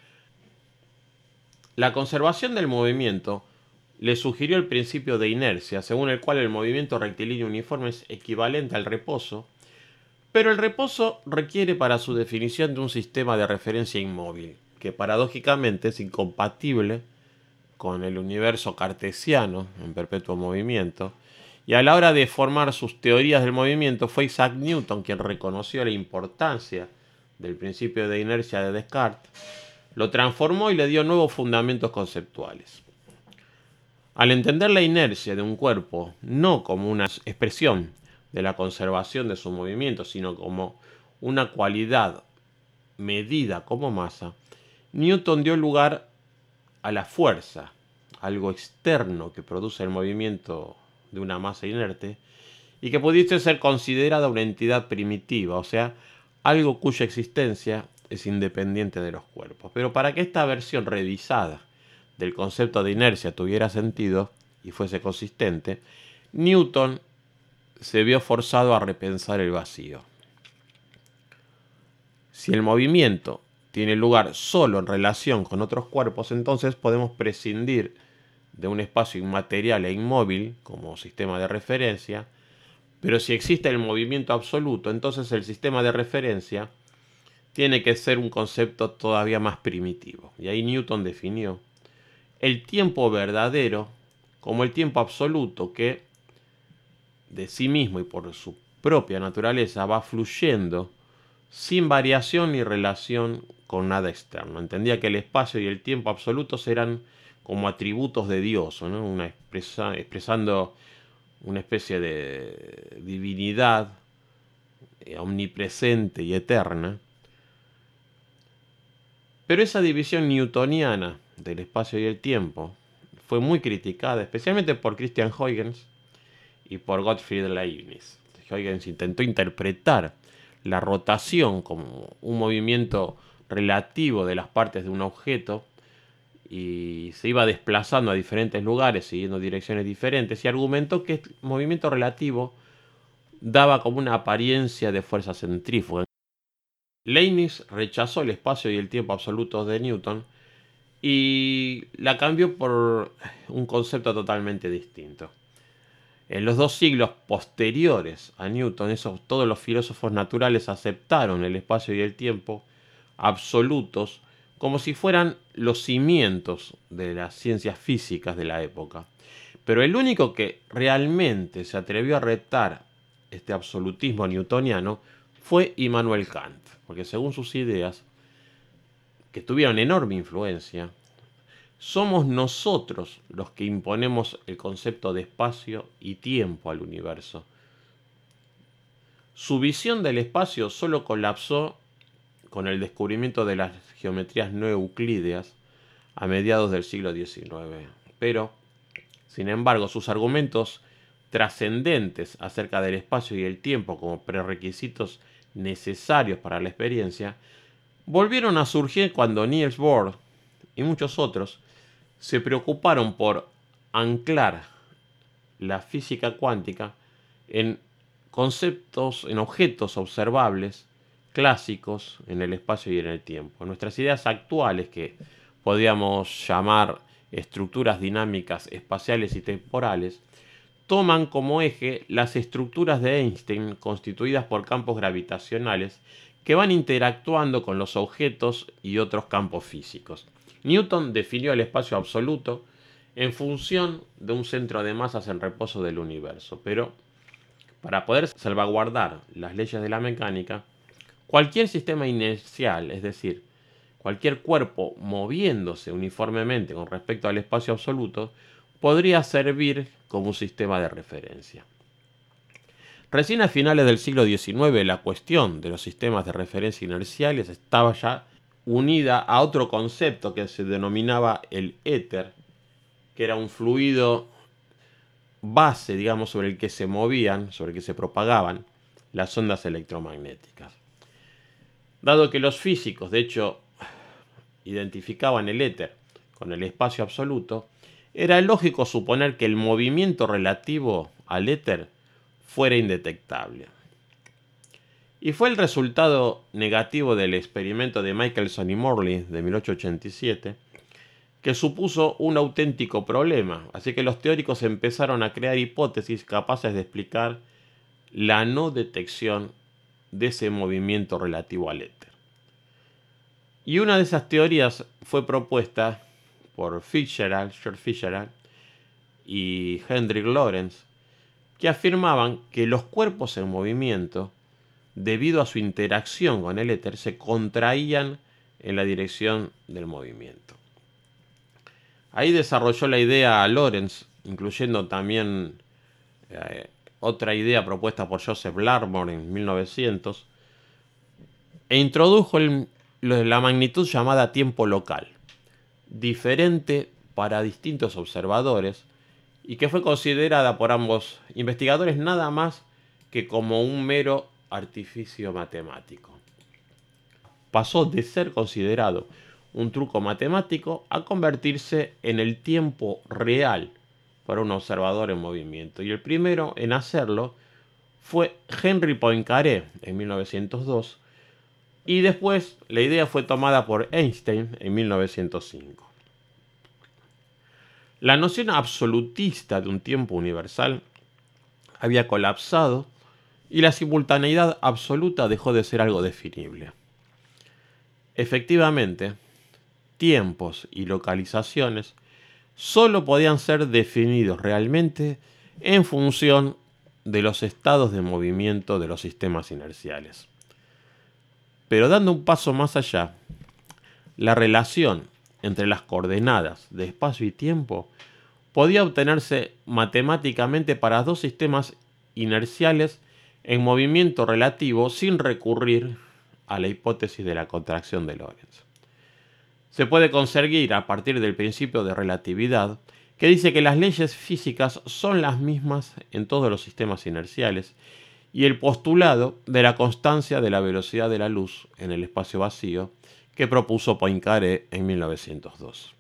La conservación del movimiento le sugirió el principio de inercia, según el cual el movimiento rectilíneo uniforme es equivalente al reposo, pero el reposo requiere para su definición de un sistema de referencia inmóvil, que paradójicamente es incompatible con el universo cartesiano en perpetuo movimiento, y a la hora de formar sus teorías del movimiento fue Isaac Newton quien reconoció la importancia del principio de inercia de Descartes, lo transformó y le dio nuevos fundamentos conceptuales. Al entender la inercia de un cuerpo no como una expresión de la conservación de su movimiento, sino como una cualidad medida como masa, Newton dio lugar a la fuerza, algo externo que produce el movimiento de una masa inerte y que pudiese ser considerada una entidad primitiva, o sea, algo cuya existencia es independiente de los cuerpos. Pero para que esta versión revisada del concepto de inercia tuviera sentido y fuese consistente, Newton se vio forzado a repensar el vacío. Si el movimiento tiene lugar solo en relación con otros cuerpos, entonces podemos prescindir de un espacio inmaterial e inmóvil como sistema de referencia, pero si existe el movimiento absoluto, entonces el sistema de referencia tiene que ser un concepto todavía más primitivo. Y ahí Newton definió el tiempo verdadero como el tiempo absoluto que de sí mismo y por su propia naturaleza va fluyendo sin variación ni relación con nada externo. Entendía que el espacio y el tiempo absolutos eran como atributos de Dios, ¿no? Expresando una especie de divinidad omnipresente y eterna. Pero esa división newtoniana del espacio y el tiempo fue muy criticada, especialmente por Christian Huygens y por Gottfried Leibniz. Huygens intentó interpretar la rotación como un movimiento relativo de las partes de un objeto y se iba desplazando a diferentes lugares siguiendo direcciones diferentes, y argumentó que el movimiento relativo daba como una apariencia de fuerza centrífuga. Leibniz rechazó el espacio y el tiempo absolutos de Newton y la cambió por un concepto totalmente distinto. En los 2 siglos posteriores a Newton, todos los filósofos naturales aceptaron el espacio y el tiempo absolutos como si fueran los cimientos de las ciencias físicas de la época. Pero el único que realmente se atrevió a retar este absolutismo newtoniano fue Immanuel Kant, porque según sus ideas, que tuvieron enorme influencia, somos nosotros los que imponemos el concepto de espacio y tiempo al universo. Su visión del espacio solo colapsó con el descubrimiento de las geometrías no euclídeas a mediados del siglo XIX. Pero, sin embargo, sus argumentos trascendentes acerca del espacio y el tiempo como prerequisitos necesarios para la experiencia volvieron a surgir cuando Niels Bohr y muchos otros se preocuparon por anclar la física cuántica en conceptos, en objetos observables clásicos en el espacio y en el tiempo. Nuestras ideas actuales, que podríamos llamar estructuras dinámicas espaciales y temporales, toman como eje las estructuras de Einstein constituidas por campos gravitacionales que van interactuando con los objetos y otros campos físicos. Newton definió el espacio absoluto en función de un centro de masas en reposo del universo, pero para poder salvaguardar las leyes de la mecánica, cualquier sistema inercial, es decir, cualquier cuerpo moviéndose uniformemente con respecto al espacio absoluto, podría servir como un sistema de referencia. Recién a finales del siglo XIX, la cuestión de los sistemas de referencia inerciales estaba ya unida a otro concepto que se denominaba el éter, que era un fluido base, digamos, sobre el que se movían, sobre el que se propagaban las ondas electromagnéticas. Dado que los físicos, de hecho, identificaban el éter con el espacio absoluto, era lógico suponer que el movimiento relativo al éter fuera indetectable. Y fue el resultado negativo del experimento de Michelson y Morley de 1887 que supuso un auténtico problema. Así que los teóricos empezaron a crear hipótesis capaces de explicar la no detección de ese movimiento relativo al éter. Y una de esas teorías fue propuesta por George Fitzgerald y Hendrik Lorentz, que afirmaban que los cuerpos en movimiento, debido a su interacción con el éter, se contraían en la dirección del movimiento. Ahí desarrolló la idea Lorentz, incluyendo también otra idea propuesta por Joseph Larmor en 1900, e introdujo la magnitud llamada tiempo local, diferente para distintos observadores, y que fue considerada por ambos investigadores nada más que como un mero artificio matemático. Pasó de ser considerado un truco matemático a convertirse en el tiempo real para un observador en movimiento. Y el primero en hacerlo fue Henri Poincaré en 1902, y después la idea fue tomada por Einstein en 1905. La noción absolutista de un tiempo universal había colapsado y la simultaneidad absoluta dejó de ser algo definible. Efectivamente, tiempos y localizaciones solo podían ser definidos realmente en función de los estados de movimiento de los sistemas inerciales. Pero dando un paso más allá, la relación entre las coordenadas de espacio y tiempo podía obtenerse matemáticamente para dos sistemas inerciales en movimiento relativo sin recurrir a la hipótesis de la contracción de Lorentz. Se puede conseguir a partir del principio de relatividad, que dice que las leyes físicas son las mismas en todos los sistemas inerciales, y el postulado de la constancia de la velocidad de la luz en el espacio vacío, que propuso Poincaré en 1902.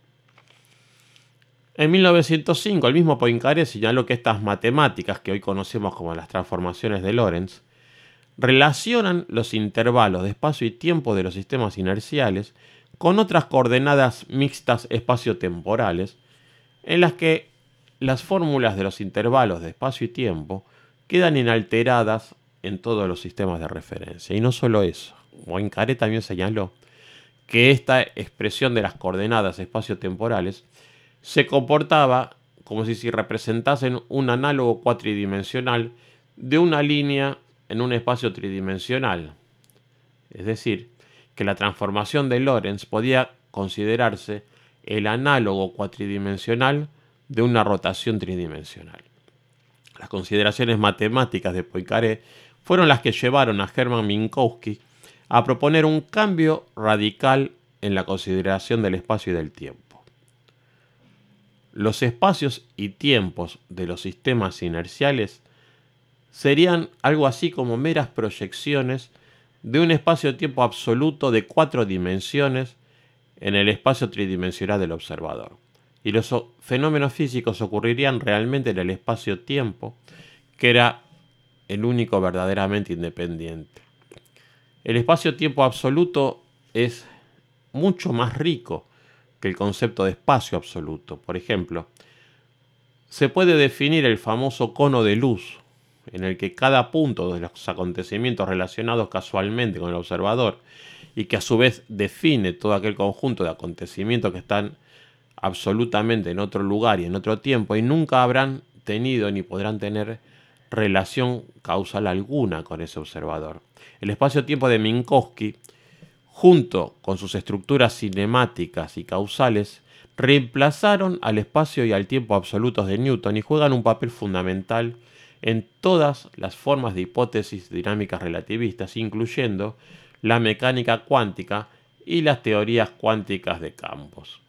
En 1905, el mismo Poincaré señaló que estas matemáticas, que hoy conocemos como las transformaciones de Lorentz, relacionan los intervalos de espacio y tiempo de los sistemas inerciales con otras coordenadas mixtas espaciotemporales, en las que las fórmulas de los intervalos de espacio y tiempo quedan inalteradas en todos los sistemas de referencia. Y no solo eso, Poincaré también señaló que esta expresión de las coordenadas espaciotemporales se comportaba como si representasen un análogo cuatridimensional de una línea en un espacio tridimensional. Es decir, que la transformación de Lorentz podía considerarse el análogo cuatridimensional de una rotación tridimensional. Las consideraciones matemáticas de Poincaré fueron las que llevaron a Hermann Minkowski a proponer un cambio radical en la consideración del espacio y del tiempo. Los espacios y tiempos de los sistemas inerciales serían algo así como meras proyecciones de un espacio-tiempo absoluto de 4 dimensiones en el espacio tridimensional del observador. Y los fenómenos físicos ocurrirían realmente en el espacio-tiempo, que era el único verdaderamente independiente. El espacio-tiempo absoluto es mucho más rico que el concepto de espacio absoluto. Por ejemplo, se puede definir el famoso cono de luz, en el que cada punto de los acontecimientos relacionados casualmente con el observador y que a su vez define todo aquel conjunto de acontecimientos que están absolutamente en otro lugar y en otro tiempo y nunca habrán tenido ni podrán tener relación causal alguna con ese observador. El espacio-tiempo de Minkowski, junto con sus estructuras cinemáticas y causales, reemplazaron al espacio y al tiempo absolutos de Newton y juegan un papel fundamental en todas las formas de hipótesis dinámicas relativistas, incluyendo la mecánica cuántica y las teorías cuánticas de campos.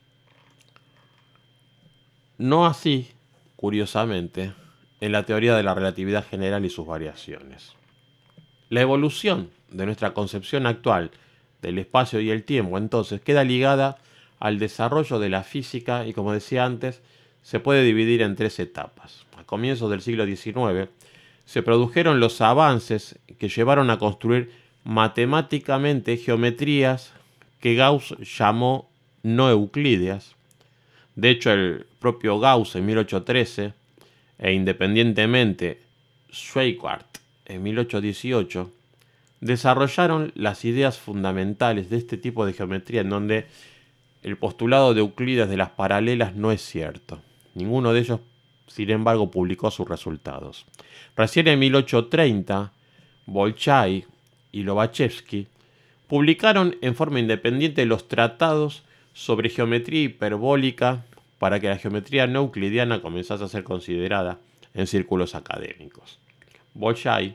No así, curiosamente, en la teoría de la relatividad general y sus variaciones. La evolución de nuestra concepción actual del espacio y el tiempo, entonces, queda ligada al desarrollo de la física y, como decía antes, se puede dividir en 3 etapas. A comienzos del siglo XIX se produjeron los avances que llevaron a construir matemáticamente geometrías que Gauss llamó no euclídeas. De hecho, el propio Gauss en 1813 e independientemente Schweikart en 1818 desarrollaron las ideas fundamentales de este tipo de geometría, en donde el postulado de Euclides de las paralelas no es cierto. Ninguno de ellos, sin embargo, publicó sus resultados. Recién en 1830, Bolshai y Lobachevsky publicaron en forma independiente los tratados sobre geometría hiperbólica para que la geometría no euclidiana comenzase a ser considerada en círculos académicos. Bolshai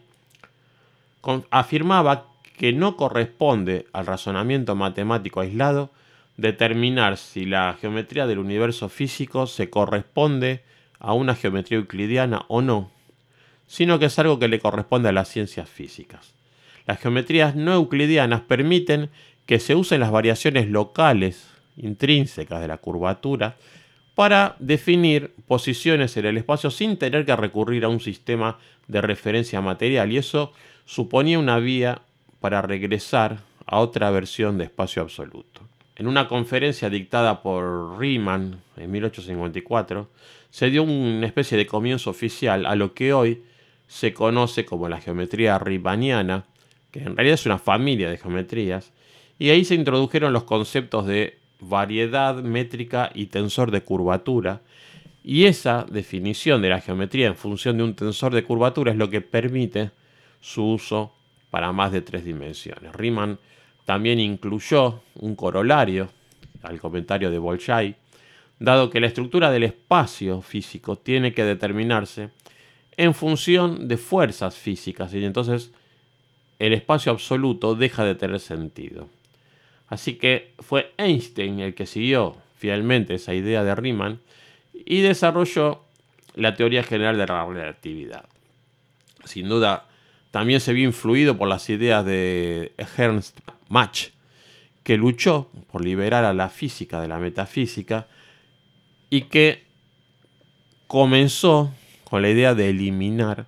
afirmaba que no corresponde al razonamiento matemático aislado determinar si la geometría del universo físico se corresponde a una geometría euclidiana o no, sino que es algo que le corresponde a las ciencias físicas. Las geometrías no euclidianas permiten que se usen las variaciones locales intrínsecas de la curvatura para definir posiciones en el espacio sin tener que recurrir a un sistema de referencia material, y eso suponía una vía para regresar a otra versión de espacio absoluto. En una conferencia dictada por Riemann en 1854, se dio una especie de comienzo oficial a lo que hoy se conoce como la geometría riemanniana, que en realidad es una familia de geometrías, y ahí se introdujeron los conceptos de variedad métrica y tensor de curvatura, y esa definición de la geometría en función de un tensor de curvatura es lo que permite su uso para más de 3 dimensiones. Riemann también incluyó un corolario al comentario de Bolshai, dado que la estructura del espacio físico tiene que determinarse en función de fuerzas físicas, y entonces el espacio absoluto deja de tener sentido. Así que fue Einstein el que siguió fielmente esa idea de Riemann y desarrolló la teoría general de la relatividad. Sin duda, también se vio influido por las ideas de Ernst Mach, que luchó por liberar a la física de la metafísica y que comenzó con la idea de eliminar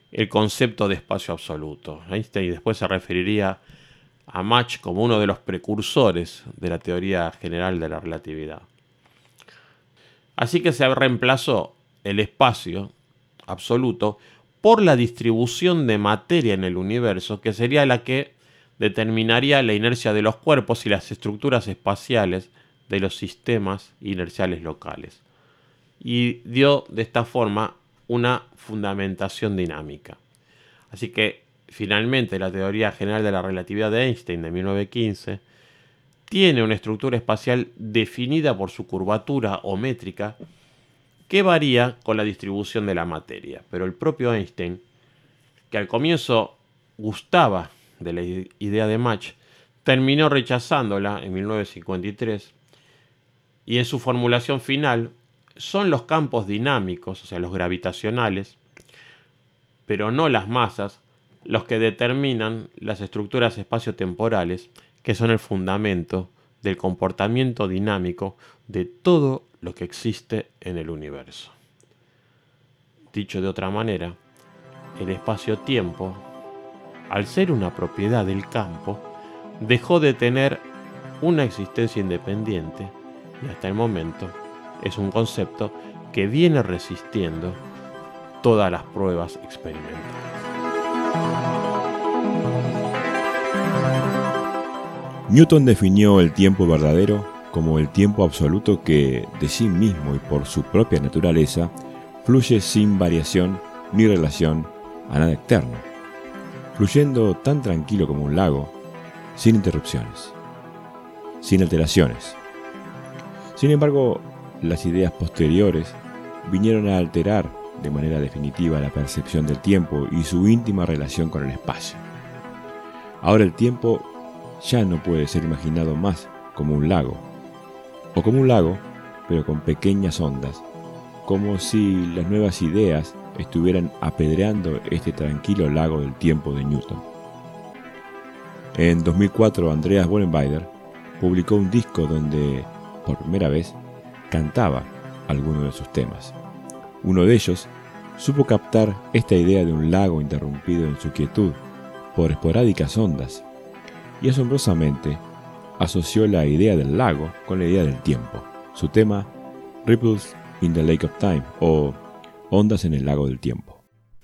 el concepto de espacio absoluto. Einstein después se referiría a Mach como uno de los precursores de la teoría general de la relatividad. Así que se reemplazó el espacio absoluto por la distribución de materia en el universo, que sería la que determinaría la inercia de los cuerpos y las estructuras espaciales de los sistemas inerciales locales. Y dio de esta forma una fundamentación dinámica. Así que finalmente la teoría general de la relatividad de Einstein de 1915 tiene una estructura espacial definida por su curvatura o métrica que varía con la distribución de la materia. Pero el propio Einstein, que al comienzo gustaba de la idea de Mach, terminó rechazándola en 1953, y en su formulación final son los campos dinámicos, o sea, los gravitacionales, pero no las masas, los que determinan las estructuras espaciotemporales, que son el fundamento del comportamiento dinámico de todo lo que existe en el universo. Dicho de otra manera, el espacio-tiempo, al ser una propiedad del campo, dejó de tener una existencia independiente y hasta el momento es un concepto que viene resistiendo todas las pruebas experimentales. Newton definió el tiempo verdadero como el tiempo absoluto que, de sí mismo y por su propia naturaleza, fluye sin variación ni relación a nada externo, fluyendo tan tranquilo como un lago, sin interrupciones, sin alteraciones. Sin embargo, las ideas posteriores vinieron a alterar de manera definitiva la percepción del tiempo y su íntima relación con el espacio. Ahora el tiempo ya no puede ser imaginado más como un lago, o como un lago, pero con pequeñas ondas, como si las nuevas ideas estuvieran apedreando este tranquilo lago del tiempo de Newton. En 2004, Andreas Vollenweider publicó un disco donde, por primera vez, cantaba algunos de sus temas. Uno de ellos supo captar esta idea de un lago interrumpido en su quietud por esporádicas ondas, y asombrosamente asoció la idea del lago con la idea del tiempo. Su tema, Ripples in the Lake of Time, o Ondas en el lago del tiempo.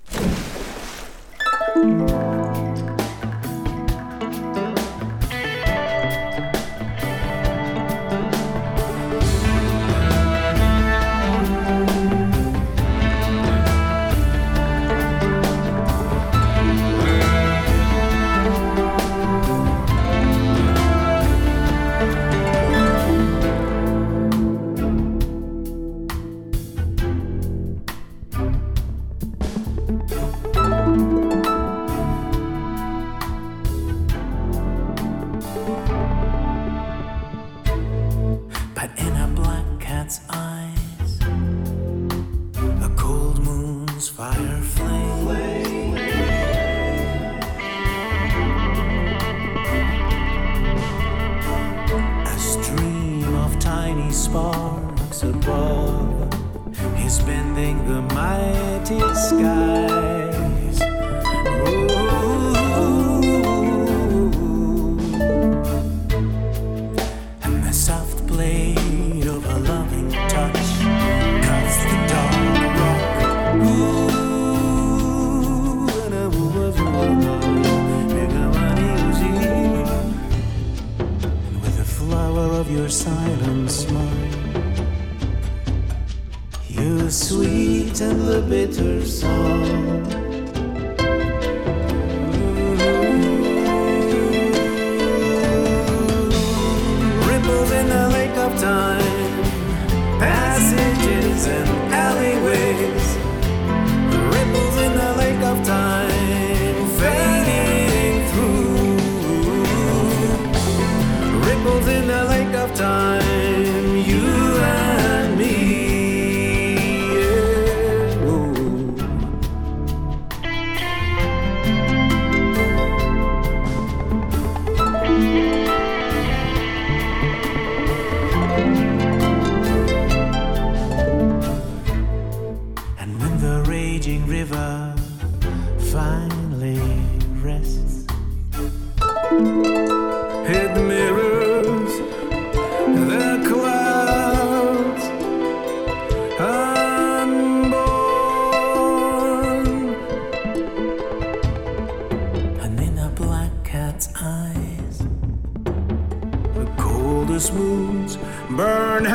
Sparks above, he's bending the mighty skies. And the soft blade of a loving touch cuts the dark rock. And I was and with the flower of your silent smile, you sweeten the bitter song. Ripples in the lake of time, passages and alleyways. Ripples in the lake of time, fading through. Ripples in the lake of time, you and me. the clouds unborn, and in a black cat's eyes the coldest moons burn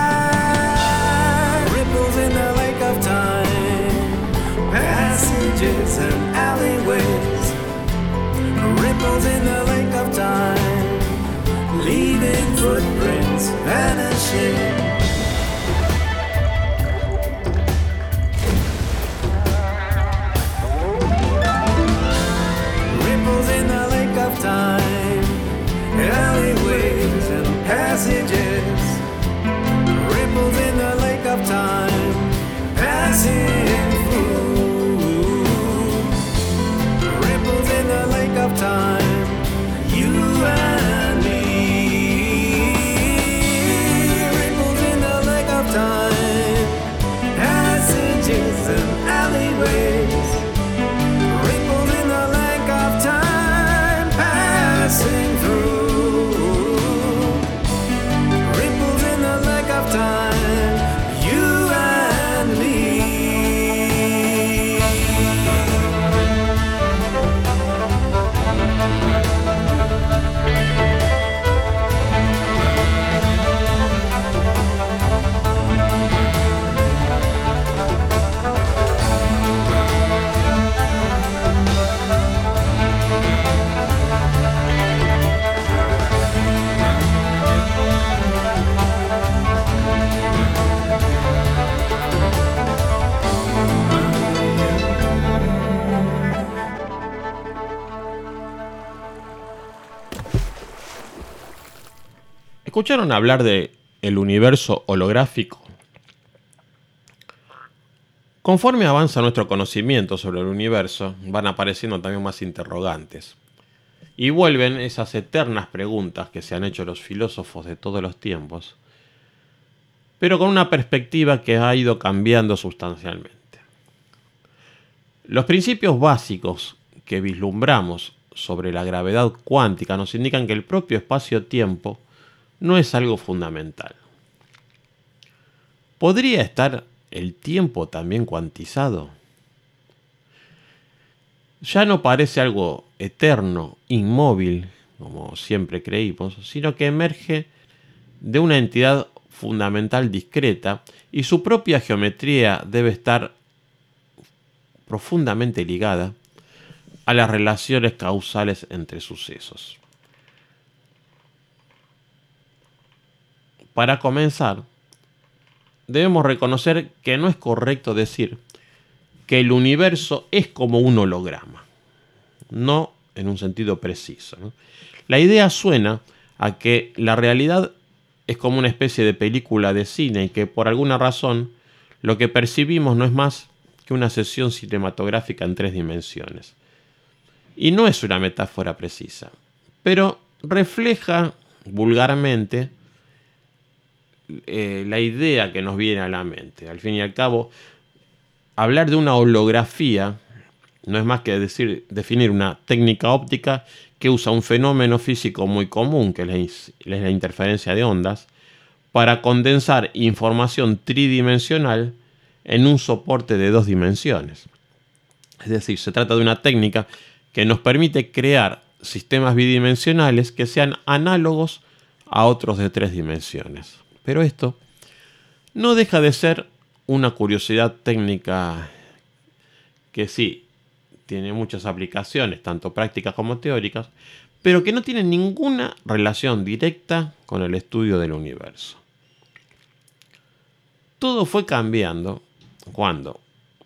high. Ripples in the lake of time, passages and alleyways. Ripples in the lake of time, leaving footprints vanishing. Ripples in the lake of time, alleyways and passages. Ripples in the lake of time, passing through. Ripples in the lake of time, you and me. Ripples in the lake of time, passages and alleyways. Ripples in the lake of time, passing through. Ripples in the lake of time, you and me. ¿Escucharon hablar de el universo holográfico? Conforme avanza nuestro conocimiento sobre el universo, van apareciendo también más interrogantes. Y vuelven esas eternas preguntas que se han hecho los filósofos de todos los tiempos, pero con una perspectiva que ha ido cambiando sustancialmente. Los principios básicos que vislumbramos sobre la gravedad cuántica nos indican que el propio espacio-tiempo no es algo fundamental. ¿Podría estar el tiempo también cuantizado? Ya no parece algo eterno, inmóvil, como siempre creímos, sino que emerge de una entidad fundamental discreta y su propia geometría debe estar profundamente ligada a las relaciones causales entre sucesos. Para comenzar, debemos reconocer que no es correcto decir que el universo es como un holograma, no en un sentido preciso, ¿no? La idea suena a que la realidad es como una especie de película de cine y que por alguna razón lo que percibimos no es más que una sesión cinematográfica en 3 dimensiones. Y no es una metáfora precisa, pero refleja vulgarmente la idea que nos viene a la mente. Al fin y al cabo, hablar de una holografía no es más que definir una técnica óptica que usa un fenómeno físico muy común, que es la interferencia de ondas, para condensar información tridimensional en un soporte de 2 dimensiones. Es decir, se trata de una técnica que nos permite crear sistemas bidimensionales que sean análogos a otros de 3 dimensiones. Pero esto no deja de ser una curiosidad técnica que sí tiene muchas aplicaciones, tanto prácticas como teóricas, pero que no tiene ninguna relación directa con el estudio del universo. Todo fue cambiando cuando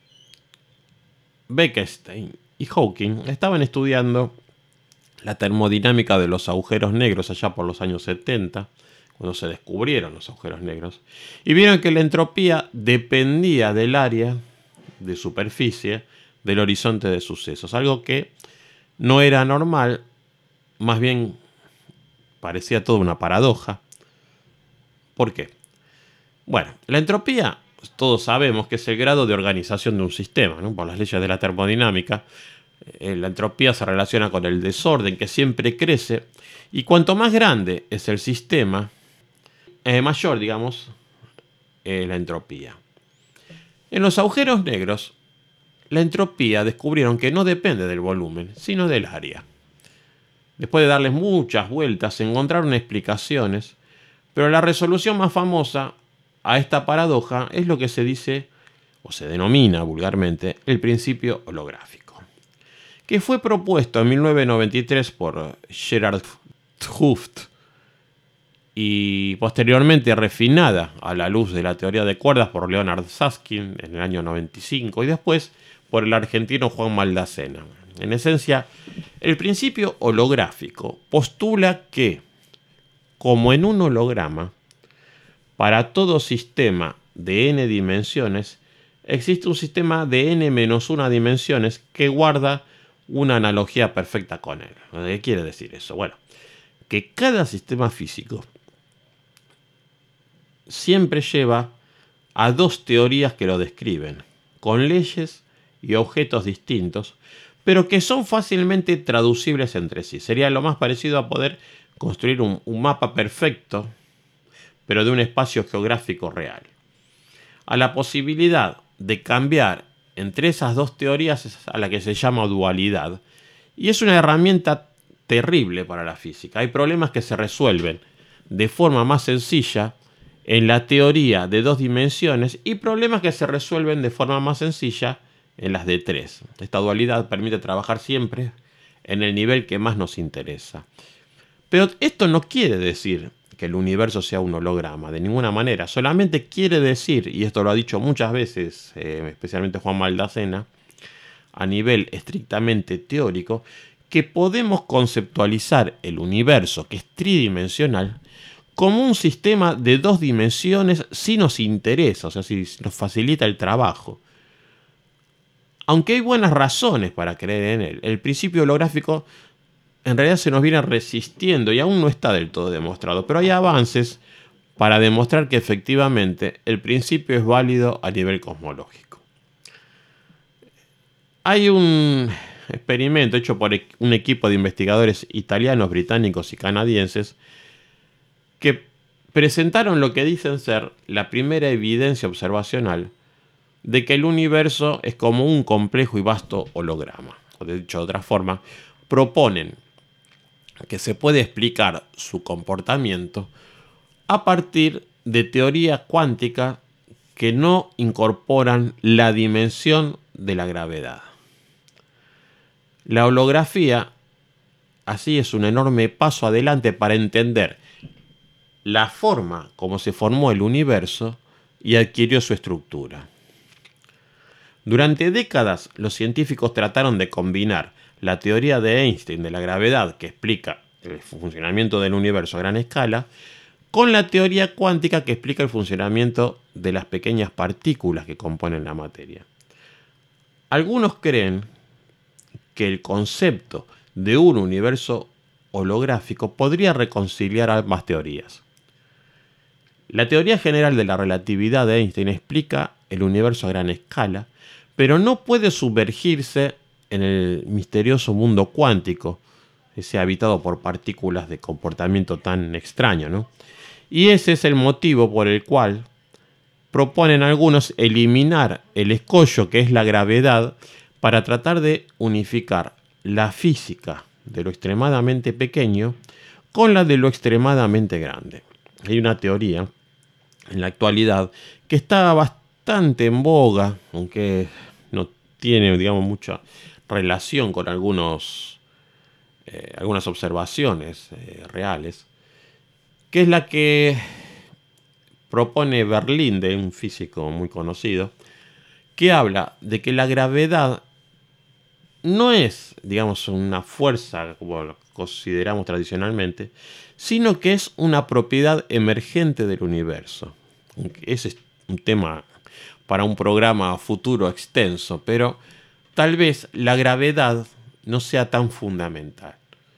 Bekenstein y Hawking estaban estudiando la termodinámica de los agujeros negros allá por los años 70, cuando se descubrieron los agujeros negros, y vieron que la entropía dependía del área de superficie del horizonte de sucesos, algo que no era normal, más bien parecía toda una paradoja. ¿Por qué? Bueno, la entropía, todos sabemos que es el grado de organización de un sistema, ¿no? Por las leyes de la termodinámica, la entropía se relaciona con el desorden que siempre crece, y cuanto más grande es el sistema, mayor, digamos, la entropía. En los agujeros negros, la entropía descubrieron que no depende del volumen, sino del área. Después de darles muchas vueltas, se encontraron explicaciones, pero la resolución más famosa a esta paradoja es lo que se dice, o se denomina vulgarmente, el principio holográfico, que fue propuesto en 1993 por Gerard 't Hooft y posteriormente refinada a la luz de la teoría de cuerdas por Leonard Susskind en el año 95 y después por el argentino Juan Maldacena. En esencia, el principio holográfico postula que, como en un holograma, para todo sistema de n dimensiones, existe un sistema de n-1 dimensiones que guarda una analogía perfecta con él. ¿Qué quiere decir eso? Bueno, que cada sistema físico siempre lleva a dos teorías que lo describen, con leyes y objetos distintos, pero que son fácilmente traducibles entre sí. Sería lo más parecido a poder construir un mapa perfecto, pero de un espacio geográfico real. A la posibilidad de cambiar entre esas dos teorías es a la que se llama dualidad, y es una herramienta terrible para la física. Hay problemas que se resuelven de forma más sencilla en la teoría de dos dimensiones y problemas que se resuelven de forma más sencilla en las de tres. Esta dualidad permite trabajar siempre en el nivel que más nos interesa. Pero esto no quiere decir que el universo sea un holograma, de ninguna manera. Solamente quiere decir, y esto lo ha dicho muchas veces, especialmente Juan Maldacena, a nivel estrictamente teórico, que podemos conceptualizar el universo, que es tridimensional, como un sistema de dos dimensiones si nos interesa, o sea, si nos facilita el trabajo. Aunque hay buenas razones para creer en él, el principio holográfico en realidad se nos viene resistiendo y aún no está del todo demostrado, pero hay avances para demostrar que efectivamente el principio es válido a nivel cosmológico. Hay un experimento hecho por un equipo de investigadores italianos, británicos y canadienses que presentaron lo que dicen ser la primera evidencia observacional de que el universo es como un complejo y vasto holograma. O dicho de otra forma, proponen que se puede explicar su comportamiento a partir de teorías cuánticas que no incorporan la dimensión de la gravedad. La holografía, así, es un enorme paso adelante para entender la forma como se formó el universo y adquirió su estructura. Durante décadas, los científicos trataron de combinar la teoría de Einstein de la gravedad, que explica el funcionamiento del universo a gran escala, con la teoría cuántica que explica el funcionamiento de las pequeñas partículas que componen la materia. Algunos creen que el concepto de un universo holográfico podría reconciliar ambas teorías. La teoría general de la relatividad de Einstein explica el universo a gran escala, pero no puede sumergirse en el misterioso mundo cuántico, ese habitado por partículas de comportamiento tan extraño, ¿no? Y ese es el motivo por el cual proponen algunos eliminar el escollo que es la gravedad para tratar de unificar la física de lo extremadamente pequeño con la de lo extremadamente grande. Hay una teoría en la actualidad que está bastante en boga, aunque no tiene, digamos, mucha relación con algunas observaciones reales, que es la que propone Berlinde, un físico muy conocido, que habla de que la gravedad no es, digamos, una fuerza como lo consideramos tradicionalmente, sino que es una propiedad emergente del universo. Ese es un tema para un programa futuro extenso, pero tal vez la gravedad no sea tan fundamental.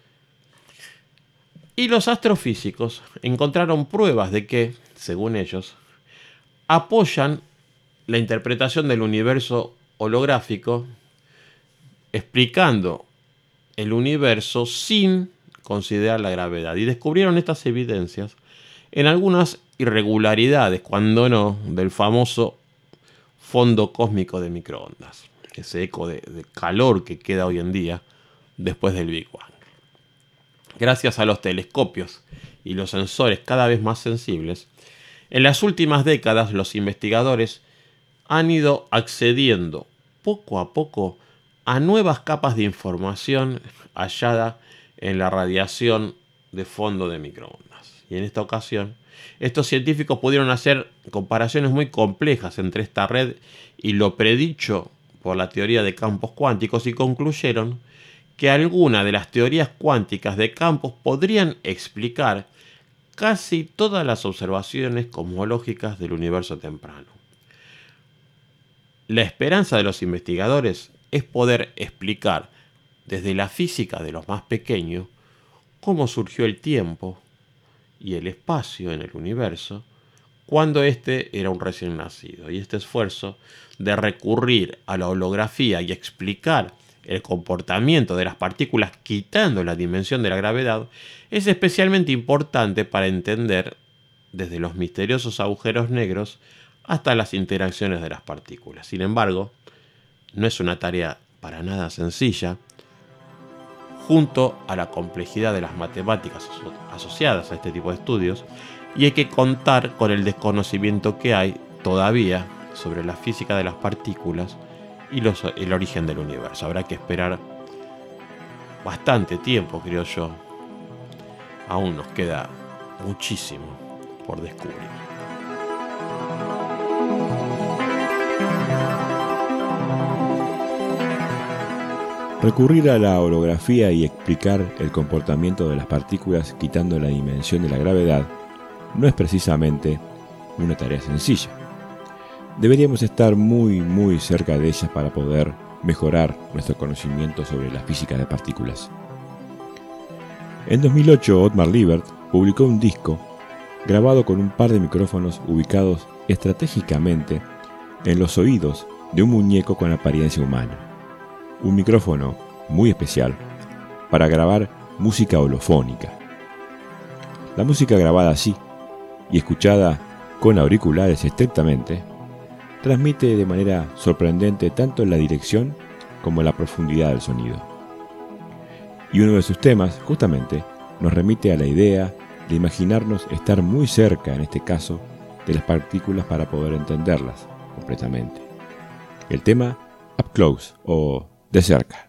Y los astrofísicos encontraron pruebas de que, según ellos, apoyan la interpretación del universo holográfico explicando el universo sin considerar la gravedad. Y descubrieron estas evidencias en algunas irregularidades, cuando no, del famoso fondo cósmico de microondas, ese eco de calor que queda hoy en día después del Big Bang. Gracias a los telescopios y los sensores cada vez más sensibles, en las últimas décadas los investigadores han ido accediendo poco a poco a nuevas capas de información hallada en la radiación de fondo de microondas. Y en esta ocasión, estos científicos pudieron hacer comparaciones muy complejas entre esta red y lo predicho por la teoría de campos cuánticos y concluyeron que algunas de las teorías cuánticas de campos podrían explicar casi todas las observaciones cosmológicas del universo temprano. La esperanza de los investigadores es poder explicar desde la física de los más pequeños cómo surgió el tiempo y el espacio en el universo cuando éste era un recién nacido. Y este esfuerzo de recurrir a la holografía y explicar el comportamiento de las partículas quitando la dimensión de la gravedad es especialmente importante para entender desde los misteriosos agujeros negros hasta las interacciones de las partículas. Sin embargo, no es una tarea para nada sencilla, junto a la complejidad de las matemáticas asociadas a este tipo de estudios, y hay que contar con el desconocimiento que hay todavía sobre la física de las partículas y el origen del universo. Habrá que esperar bastante tiempo, creo yo. Aún nos queda muchísimo por descubrir. Recurrir a la holografía y explicar el comportamiento de las partículas quitando la dimensión de la gravedad no es precisamente una tarea sencilla. Deberíamos estar muy cerca de ellas para poder mejorar nuestro conocimiento sobre la física de partículas. En 2008, Ottmar Liebert publicó un disco grabado con un par de micrófonos ubicados estratégicamente en los oídos de un muñeco con apariencia humana. Un micrófono muy especial para grabar música holofónica. La música grabada así y escuchada con auriculares estrictamente transmite de manera sorprendente tanto la dirección como la profundidad del sonido. Y uno de sus temas, justamente, nos remite a la idea de imaginarnos estar muy cerca, en este caso, de las partículas para poder entenderlas completamente. El tema Up Close o De cerca.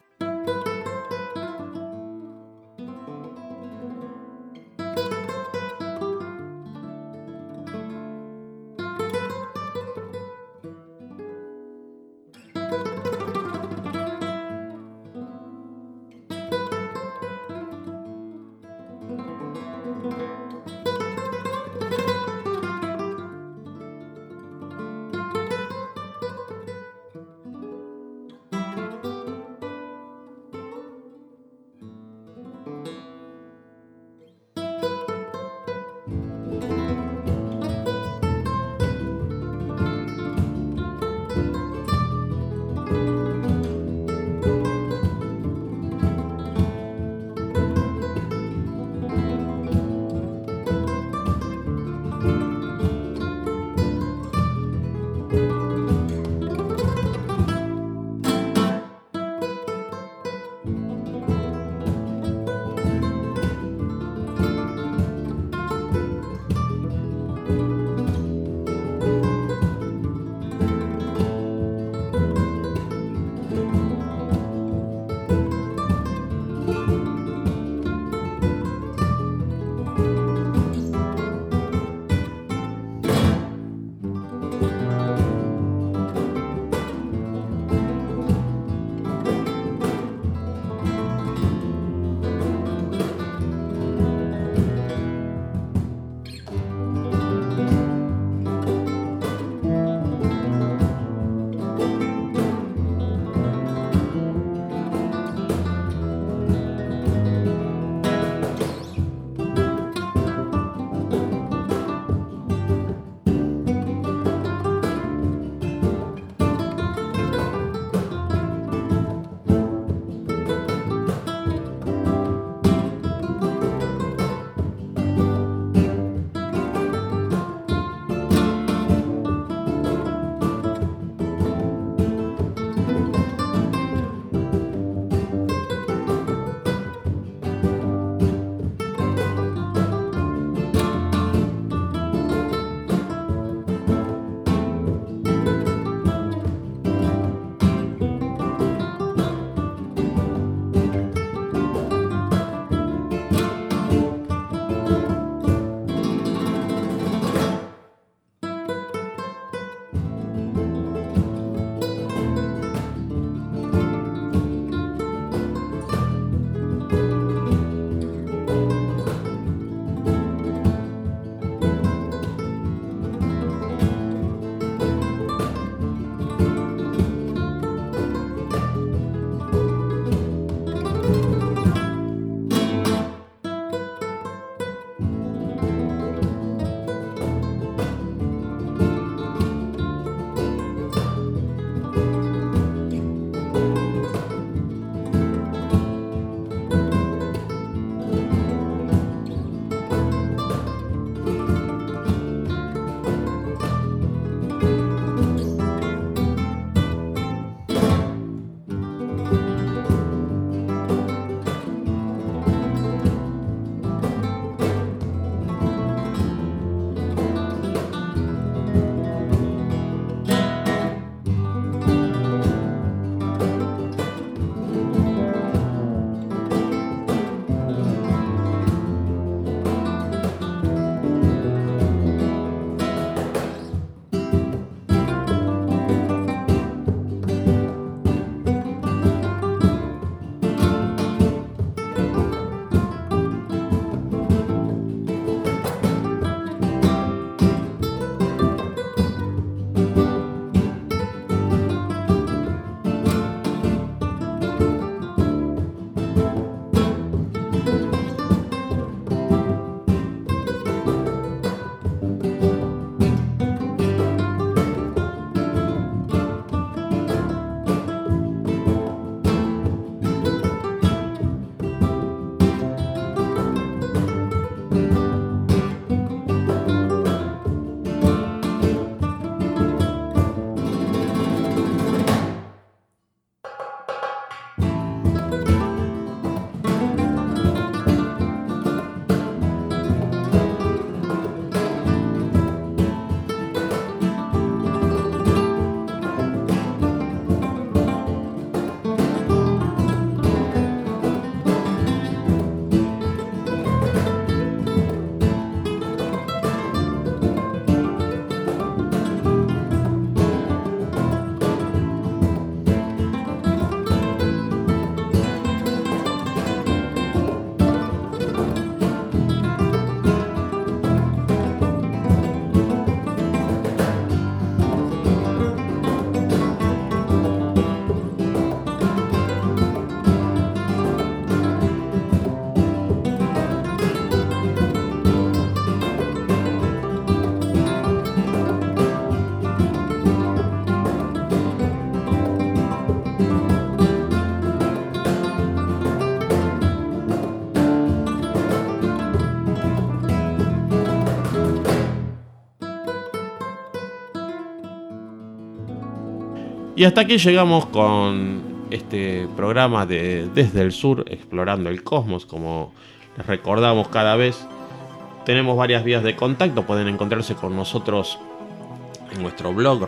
Y hasta aquí llegamos con este programa de Desde el Sur, explorando el cosmos. Como les recordamos cada vez, tenemos varias vías de contacto. Pueden encontrarse con nosotros en nuestro blog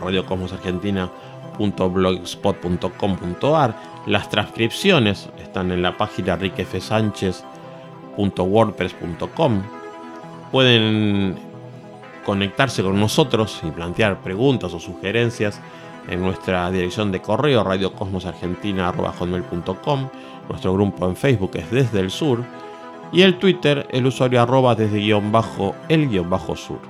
radiocosmosargentina.blogspot.com.ar. Las transcripciones están en la página riquefsanchez.wordpress.com. Pueden conectarse con nosotros y plantear preguntas o sugerencias en nuestra dirección de correo radiocosmosargentina@hotmail.com. Nuestro grupo en Facebook es Desde el Sur, y el Twitter, el usuario @desde_el_sur.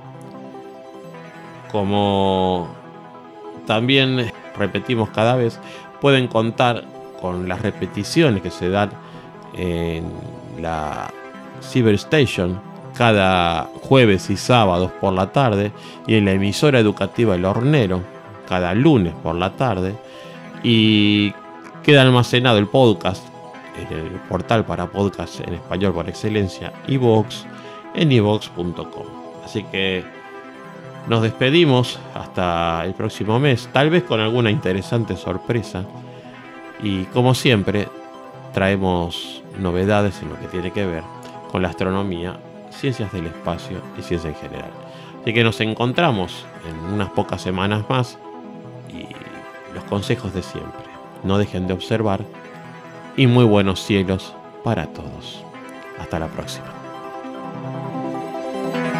Como también repetimos cada vez, pueden contar con las repeticiones que se dan en la Cyberstation cada jueves y sábados por la tarde, y en la emisora educativa El Hornero cada lunes por la tarde, y queda almacenado el podcast en el portal para podcast en español por excelencia, iVoox, en iVoox.com. Así que nos despedimos hasta el próximo mes, tal vez con alguna interesante sorpresa, y como siempre traemos novedades en lo que tiene que ver con la astronomía, ciencias del espacio y ciencia en general. Así que nos encontramos en unas pocas semanas más, y los consejos de siempre: no dejen de observar, y muy buenos cielos para todos. Hasta la próxima.